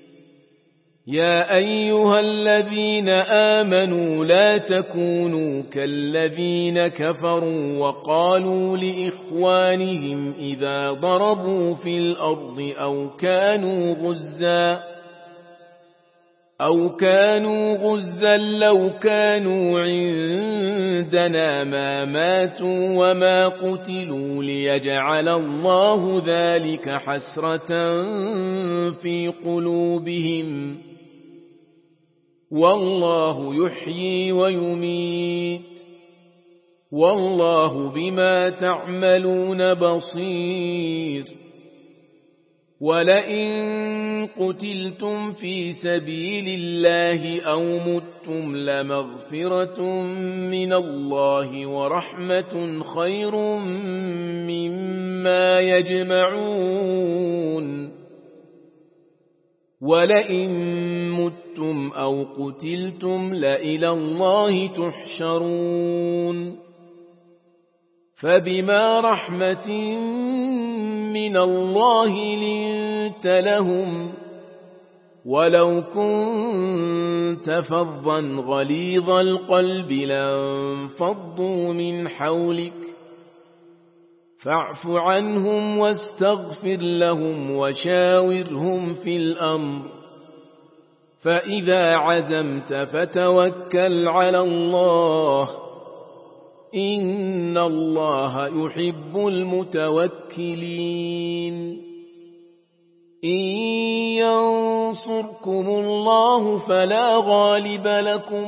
يا أيها الذين آمنوا لا تكونوا كالذين كفروا وقالوا لإخوانهم إذا ضربوا في الأرض أو كانوا غزا لو كانوا عندنا ما ماتوا وما قتلوا ليجعل الله ذلك حسرة في قلوبهم والله يحيي ويميت والله بما تعملون بصير ولئن قتلتم في سبيل الله أو متم لمغفرة من الله ورحمة خير مما يجمعون ولئن متم أو قتلتم لإلى الله تحشرون فبما رحمة من الله لنت لهم ولو كنت فظا غليظ القلب لانفضوا من حولك فاعف عنهم واستغفر لهم وشاورهم في الأمر فإذا عزمت فتوكل على الله إن الله يحب المتوكلين إن ينصركم الله فلا غالب لكم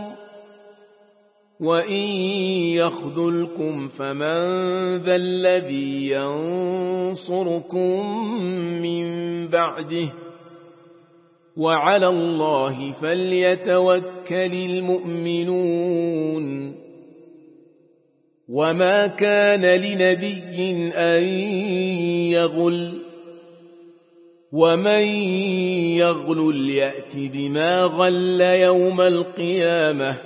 وإن يخذلكم فمن ذا الذي ينصركم من بعده وعلى الله فليتوكل المؤمنون وما كان لنبي أن يغل ومن يغل يأت بما غل يوم القيامة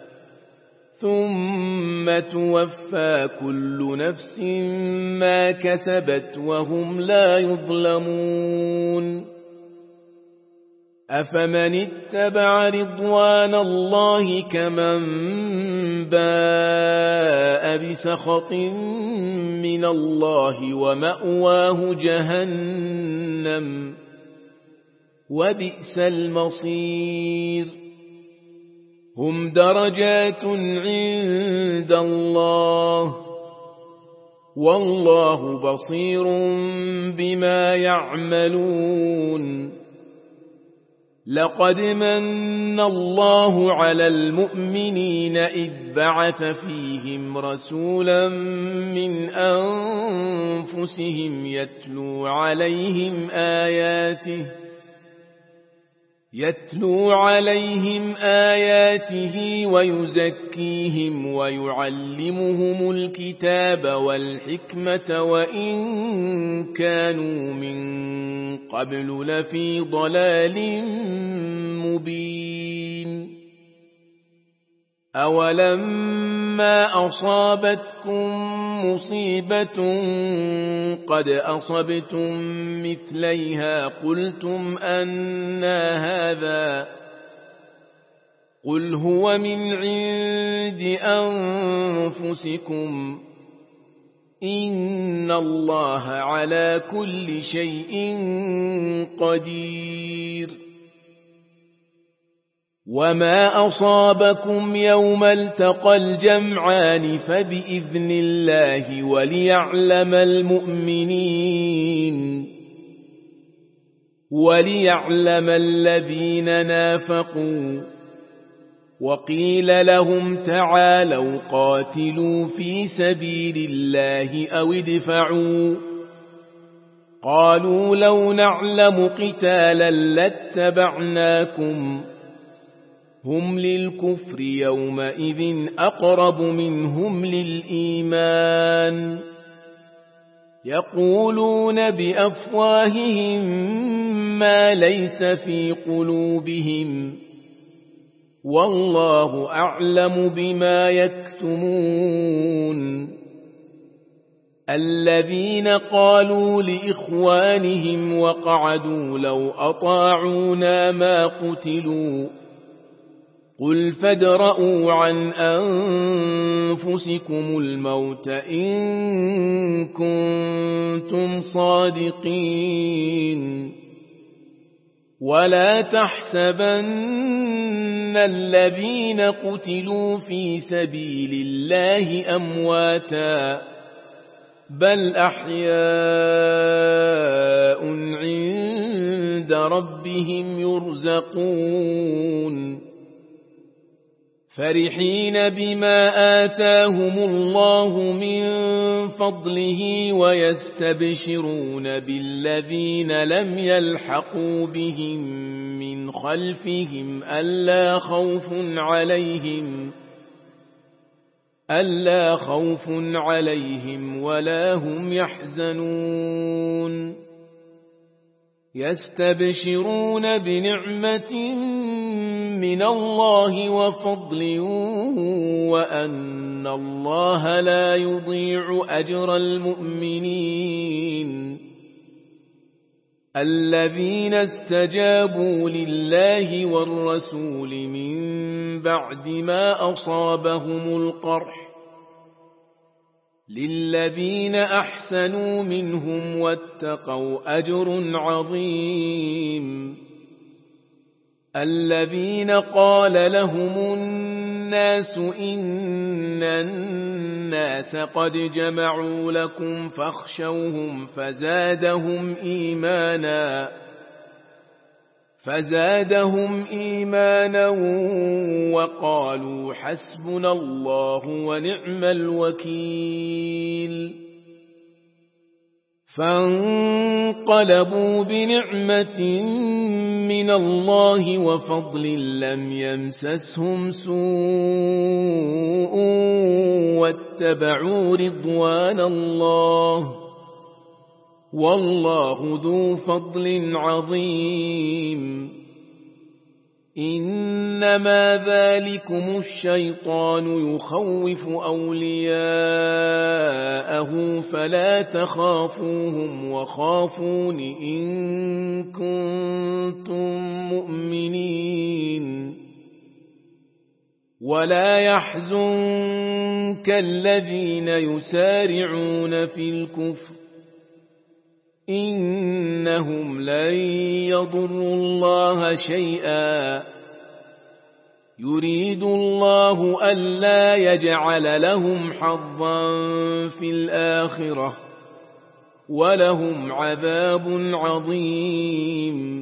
ثم توفى كل نفس ما كسبت وهم لا يظلمون أفمن اتبع رضوان الله كمن باء بسخط من الله ومأواه جهنم وبئس المصير هم درجات عند الله والله بصير بما يعملون لقد من الله على المؤمنين إذ بعث فيهم رسولا من يتلو عليهم آياته ويزكيهم ويعلمهم الكتاب والحكمة وإن كانوا من قبل لفي ضلال مبين أولما أصابتكم مصيبة قد أصبتم مثليها قلتم أنى هذا قل هو من عند أنفسكم إن الله على كل شيء قدير وما أصابكم يوم التقى الجمعان فبإذن الله وليعلم المؤمنين وليعلم الذين نافقوا وقيل لهم تعالوا قاتلوا في سبيل الله أو ادفعوا قالوا لو نعلم قتالا لاتبعناكم هم للكفر يومئذ أقرب منهم للإيمان يقولون بأفواههم ما ليس في قلوبهم والله أعلم بما يكتمون الذين قالوا لإخوانهم وقعدوا لو أطاعونا ما قتلوا قل فادرءوا عن أنفسكم الموت إن كنتم صادقين ولا تحسبن الذين قتلوا في سبيل الله أمواتا بل أحياء عند ربهم يرزقون فرحين بما آتاهم الله من فضله ويستبشرون بالذين لم يلحقوا بهم من خلفهم ألا خوف عليهم ولا هم يحزنون يستبشرون بنعمة من الله وفضل وأن الله لا يضيع أجر المؤمنين الذين استجابوا لله والرسول من بعد ما أصابهم القرح للذين أحسنوا منهم واتقوا أجر عظيم الذين قال لهم الناس إن الناس قد جمعوا لكم فاخشوهم فزادهم إيمانا وقالوا حسبنا الله ونعم الوكيل فانقلبوا بنعمة من الله وفضل لم يمسسهم سوء واتبعوا رضوان الله والله ذو فضل عظيم إنما ذلكم الشيطان يخوف أولياءه فلا تخافوهم وخافون إن كنتم مؤمنين ولا يحزنك الذين يسارعون في الكفر إنهم لن يضروا الله شيئا يريد الله ألا يجعل لهم حظا في الآخرة ولهم عذاب عظيم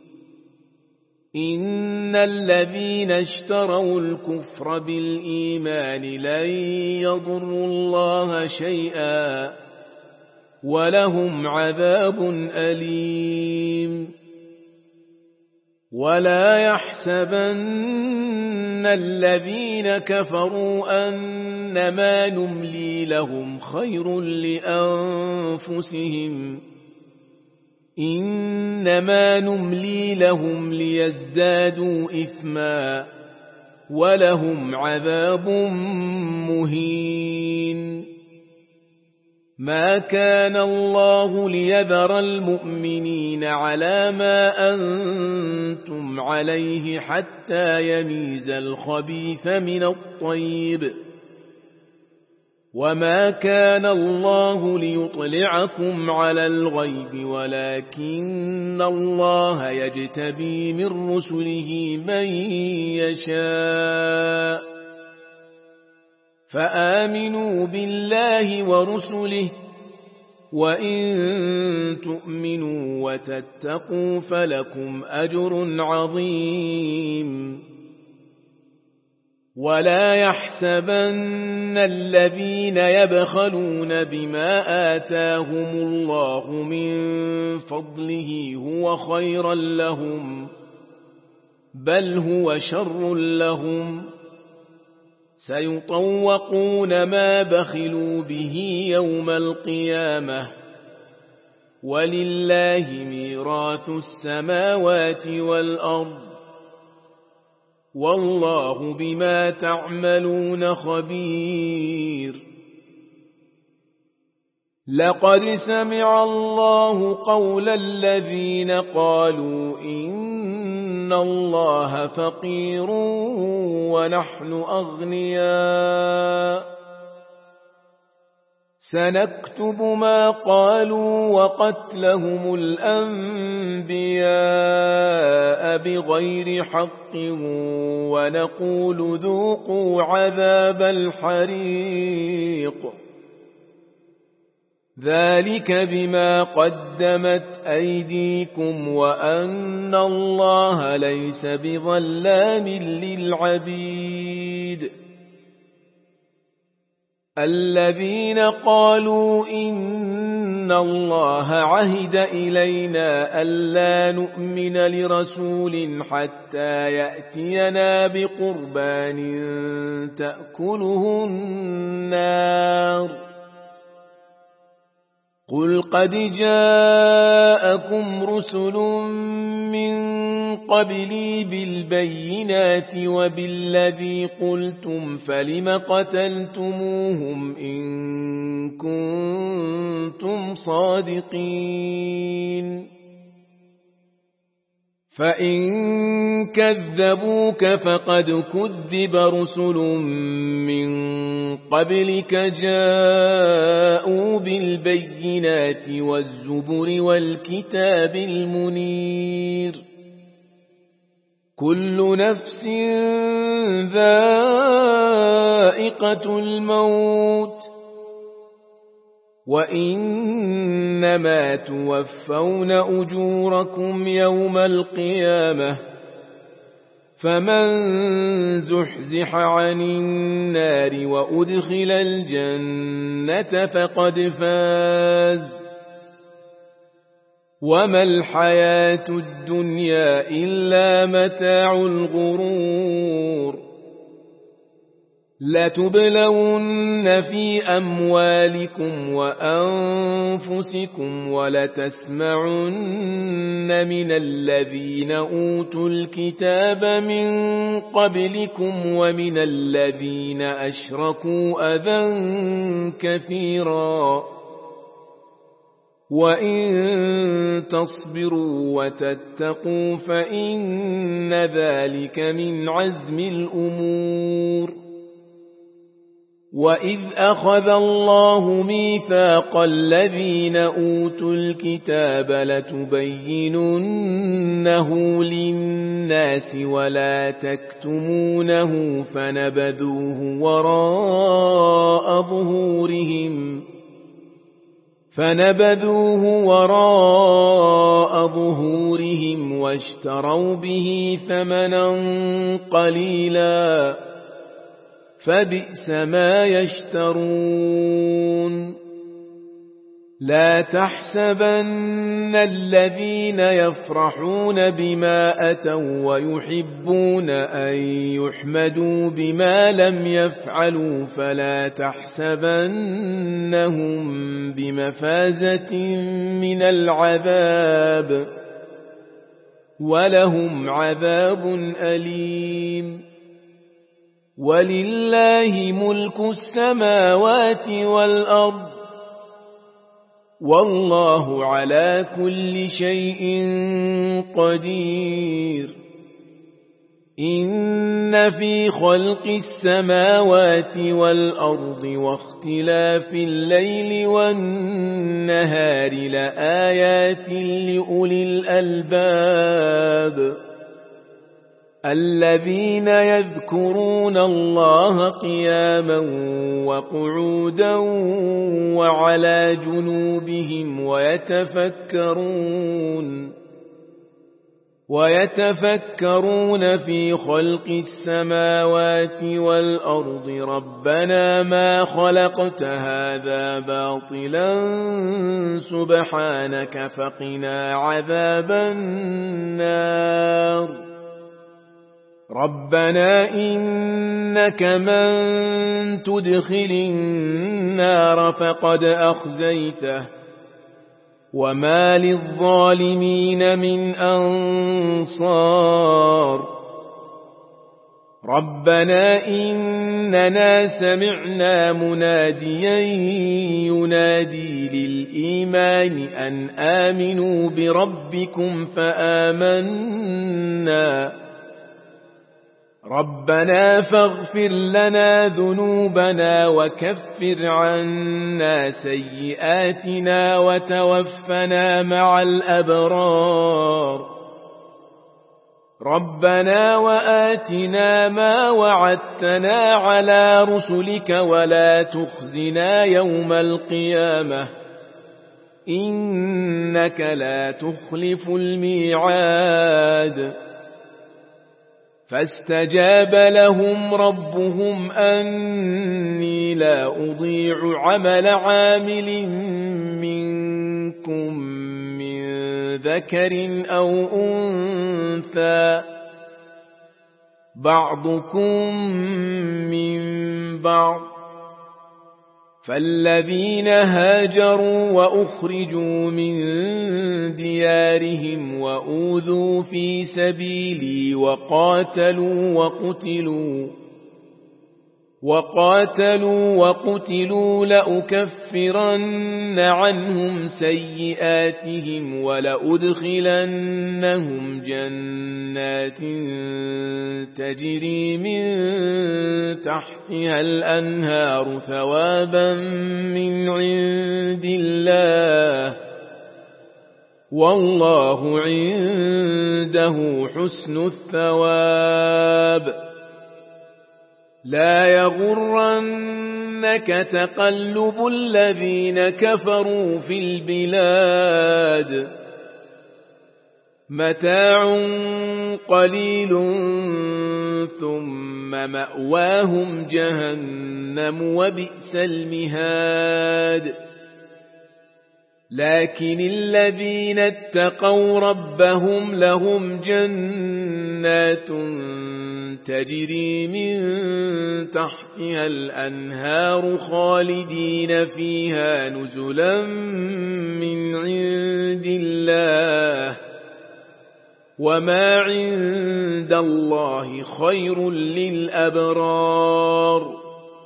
إن الذين اشتروا الكفر بالإيمان لن يضروا الله شيئا ولهم عذاب أليم ولا يحسبن الذين كفروا أنما نملي لهم خير لأنفسهم إنما نملي لهم ليزدادوا إثما ولهم عذاب مهين ما كان الله ليذر المؤمنين على ما أنتم عليه حتى يميز الخبيث من الطيب وما كان الله ليطلعكم على الغيب ولكن الله يجتبي من رسله من يشاء فآمنوا بالله ورسله وإن تؤمنوا وتتقوا فلكم أجر عظيم ولا يحسبن الذين يبخلون بما آتاهم الله من فضله هو خيرا لهم بل هو شر لهم سيطوقون ما بخلوا به يوم القيامة ولله ميراث السماوات والأرض والله بما تعملون خبير لقد سمع الله قول الذين قالوا إن الله فقير ونحن أغنياء سنكتب ما قالوا وقتلهم الأنبياء بغير حق ونقول ذوقوا عذاب الحريق ذلك بما قدمت أيديكم وأن الله ليس بظلام للعبيد الذين قالوا إن الله عهد إلينا ألا نؤمن لرسول حتى يأتينا بقربان تأكله النار قل قد جاءكم رسل من قبلي بالبينات وبالذي قلتم فلم قتلتموهم إن كنتم صادقين فإن كذبوك فقد كذب رسل من قبلك جاءوا بالبينات والزبر والكتاب المنير كل نفس ذائقة الموت وإنما توفون أجوركم يوم القيامة فمن زحزح عن النار وأدخل الجنة فقد فاز وما الحياة الدنيا إلا متاع الغرور لتبلون في أموالكم وأنفسكم ولتسمعن من الذين أوتوا الكتاب من قبلكم ومن الذين أشركوا أذى كثيرا وإن تصبروا وتتقوا فإن ذلك من عزم الأمور وإذ أخذ الله ميثاق الذين أوتوا الكتاب لتبيننه للناس ولا تكتمونه فنبذوه وراء ظهورهم واشتروا به ثمنا قليلا فبئس ما يشترون لا تحسبن الذين يفرحون بما أتوا ويحبون أن يحمدوا بما لم يفعلوا فلا تحسبنهم بمفازة من العذاب ولهم عذاب أليم ولله ملك السماوات والأرض والله على كل شيء قدير إن في خلق السماوات والأرض واختلاف الليل والنهار لآيات لأولي الألباب الذين يذكرون الله قياما وقعودا وعلى جنوبهم ويتفكرون في خلق السماوات والأرض ربنا ما خلقت هذا باطلا سبحانك فقنا عذاب النار ربنا إنك من تدخل النار فقد أخزيته وما للظالمين من أنصار ربنا إننا سمعنا مناديا ينادي للإيمان أن آمنوا بربكم فآمنا ربنا فاغفر لنا ذنوبنا وكفر عنا سيئاتنا وتوفنا مع الأبرار ربنا وآتنا ما وعدتنا على رسلك ولا تخزنا يوم القيامة إنك لا تخلف الميعاد فاستجاب لهم ربهم أني لا أضيع عمل عامل منكم من ذكر أو أنثى بعضكم من بعض فالذين هاجروا وأخرجوا من ديارهم وأوذوا في سبيلي وقاتلوا وقتلوا لأكفرن عنهم سيئاتهم ولأدخلنهم جنات تجري من تحتها الأنهار ثوابا من عند الله والله عنده حسن الثواب لا يغرنك تقلب الذين كفروا في البلاد متاع قليل ثم مأواهم جهنم وبئس المهاد لكن الذين اتقوا ربهم لهم جنات تجري من تحتها الأنهار خالدين فيها نزلا من عند الله وما عند الله خير للأبرار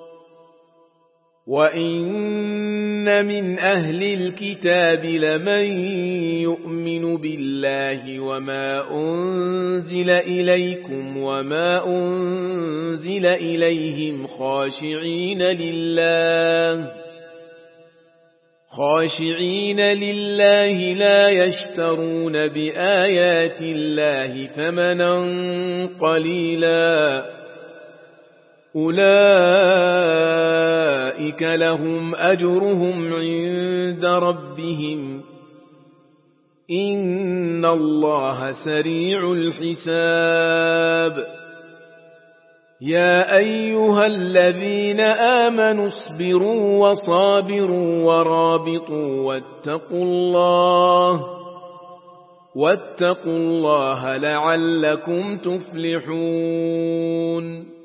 وإن من أهل الكتاب لمن يؤمن بالله وما أنزل إليكم وما أنزل إليهم خاشعين لله لا يشترون بآيات الله ثمنا قليلا أولئك لهم أجرهم عند ربهم إن الله سريع الحساب يا أيها الذين آمنوا اصبروا وصابروا ورابطوا واتقوا الله لعلكم تفلحون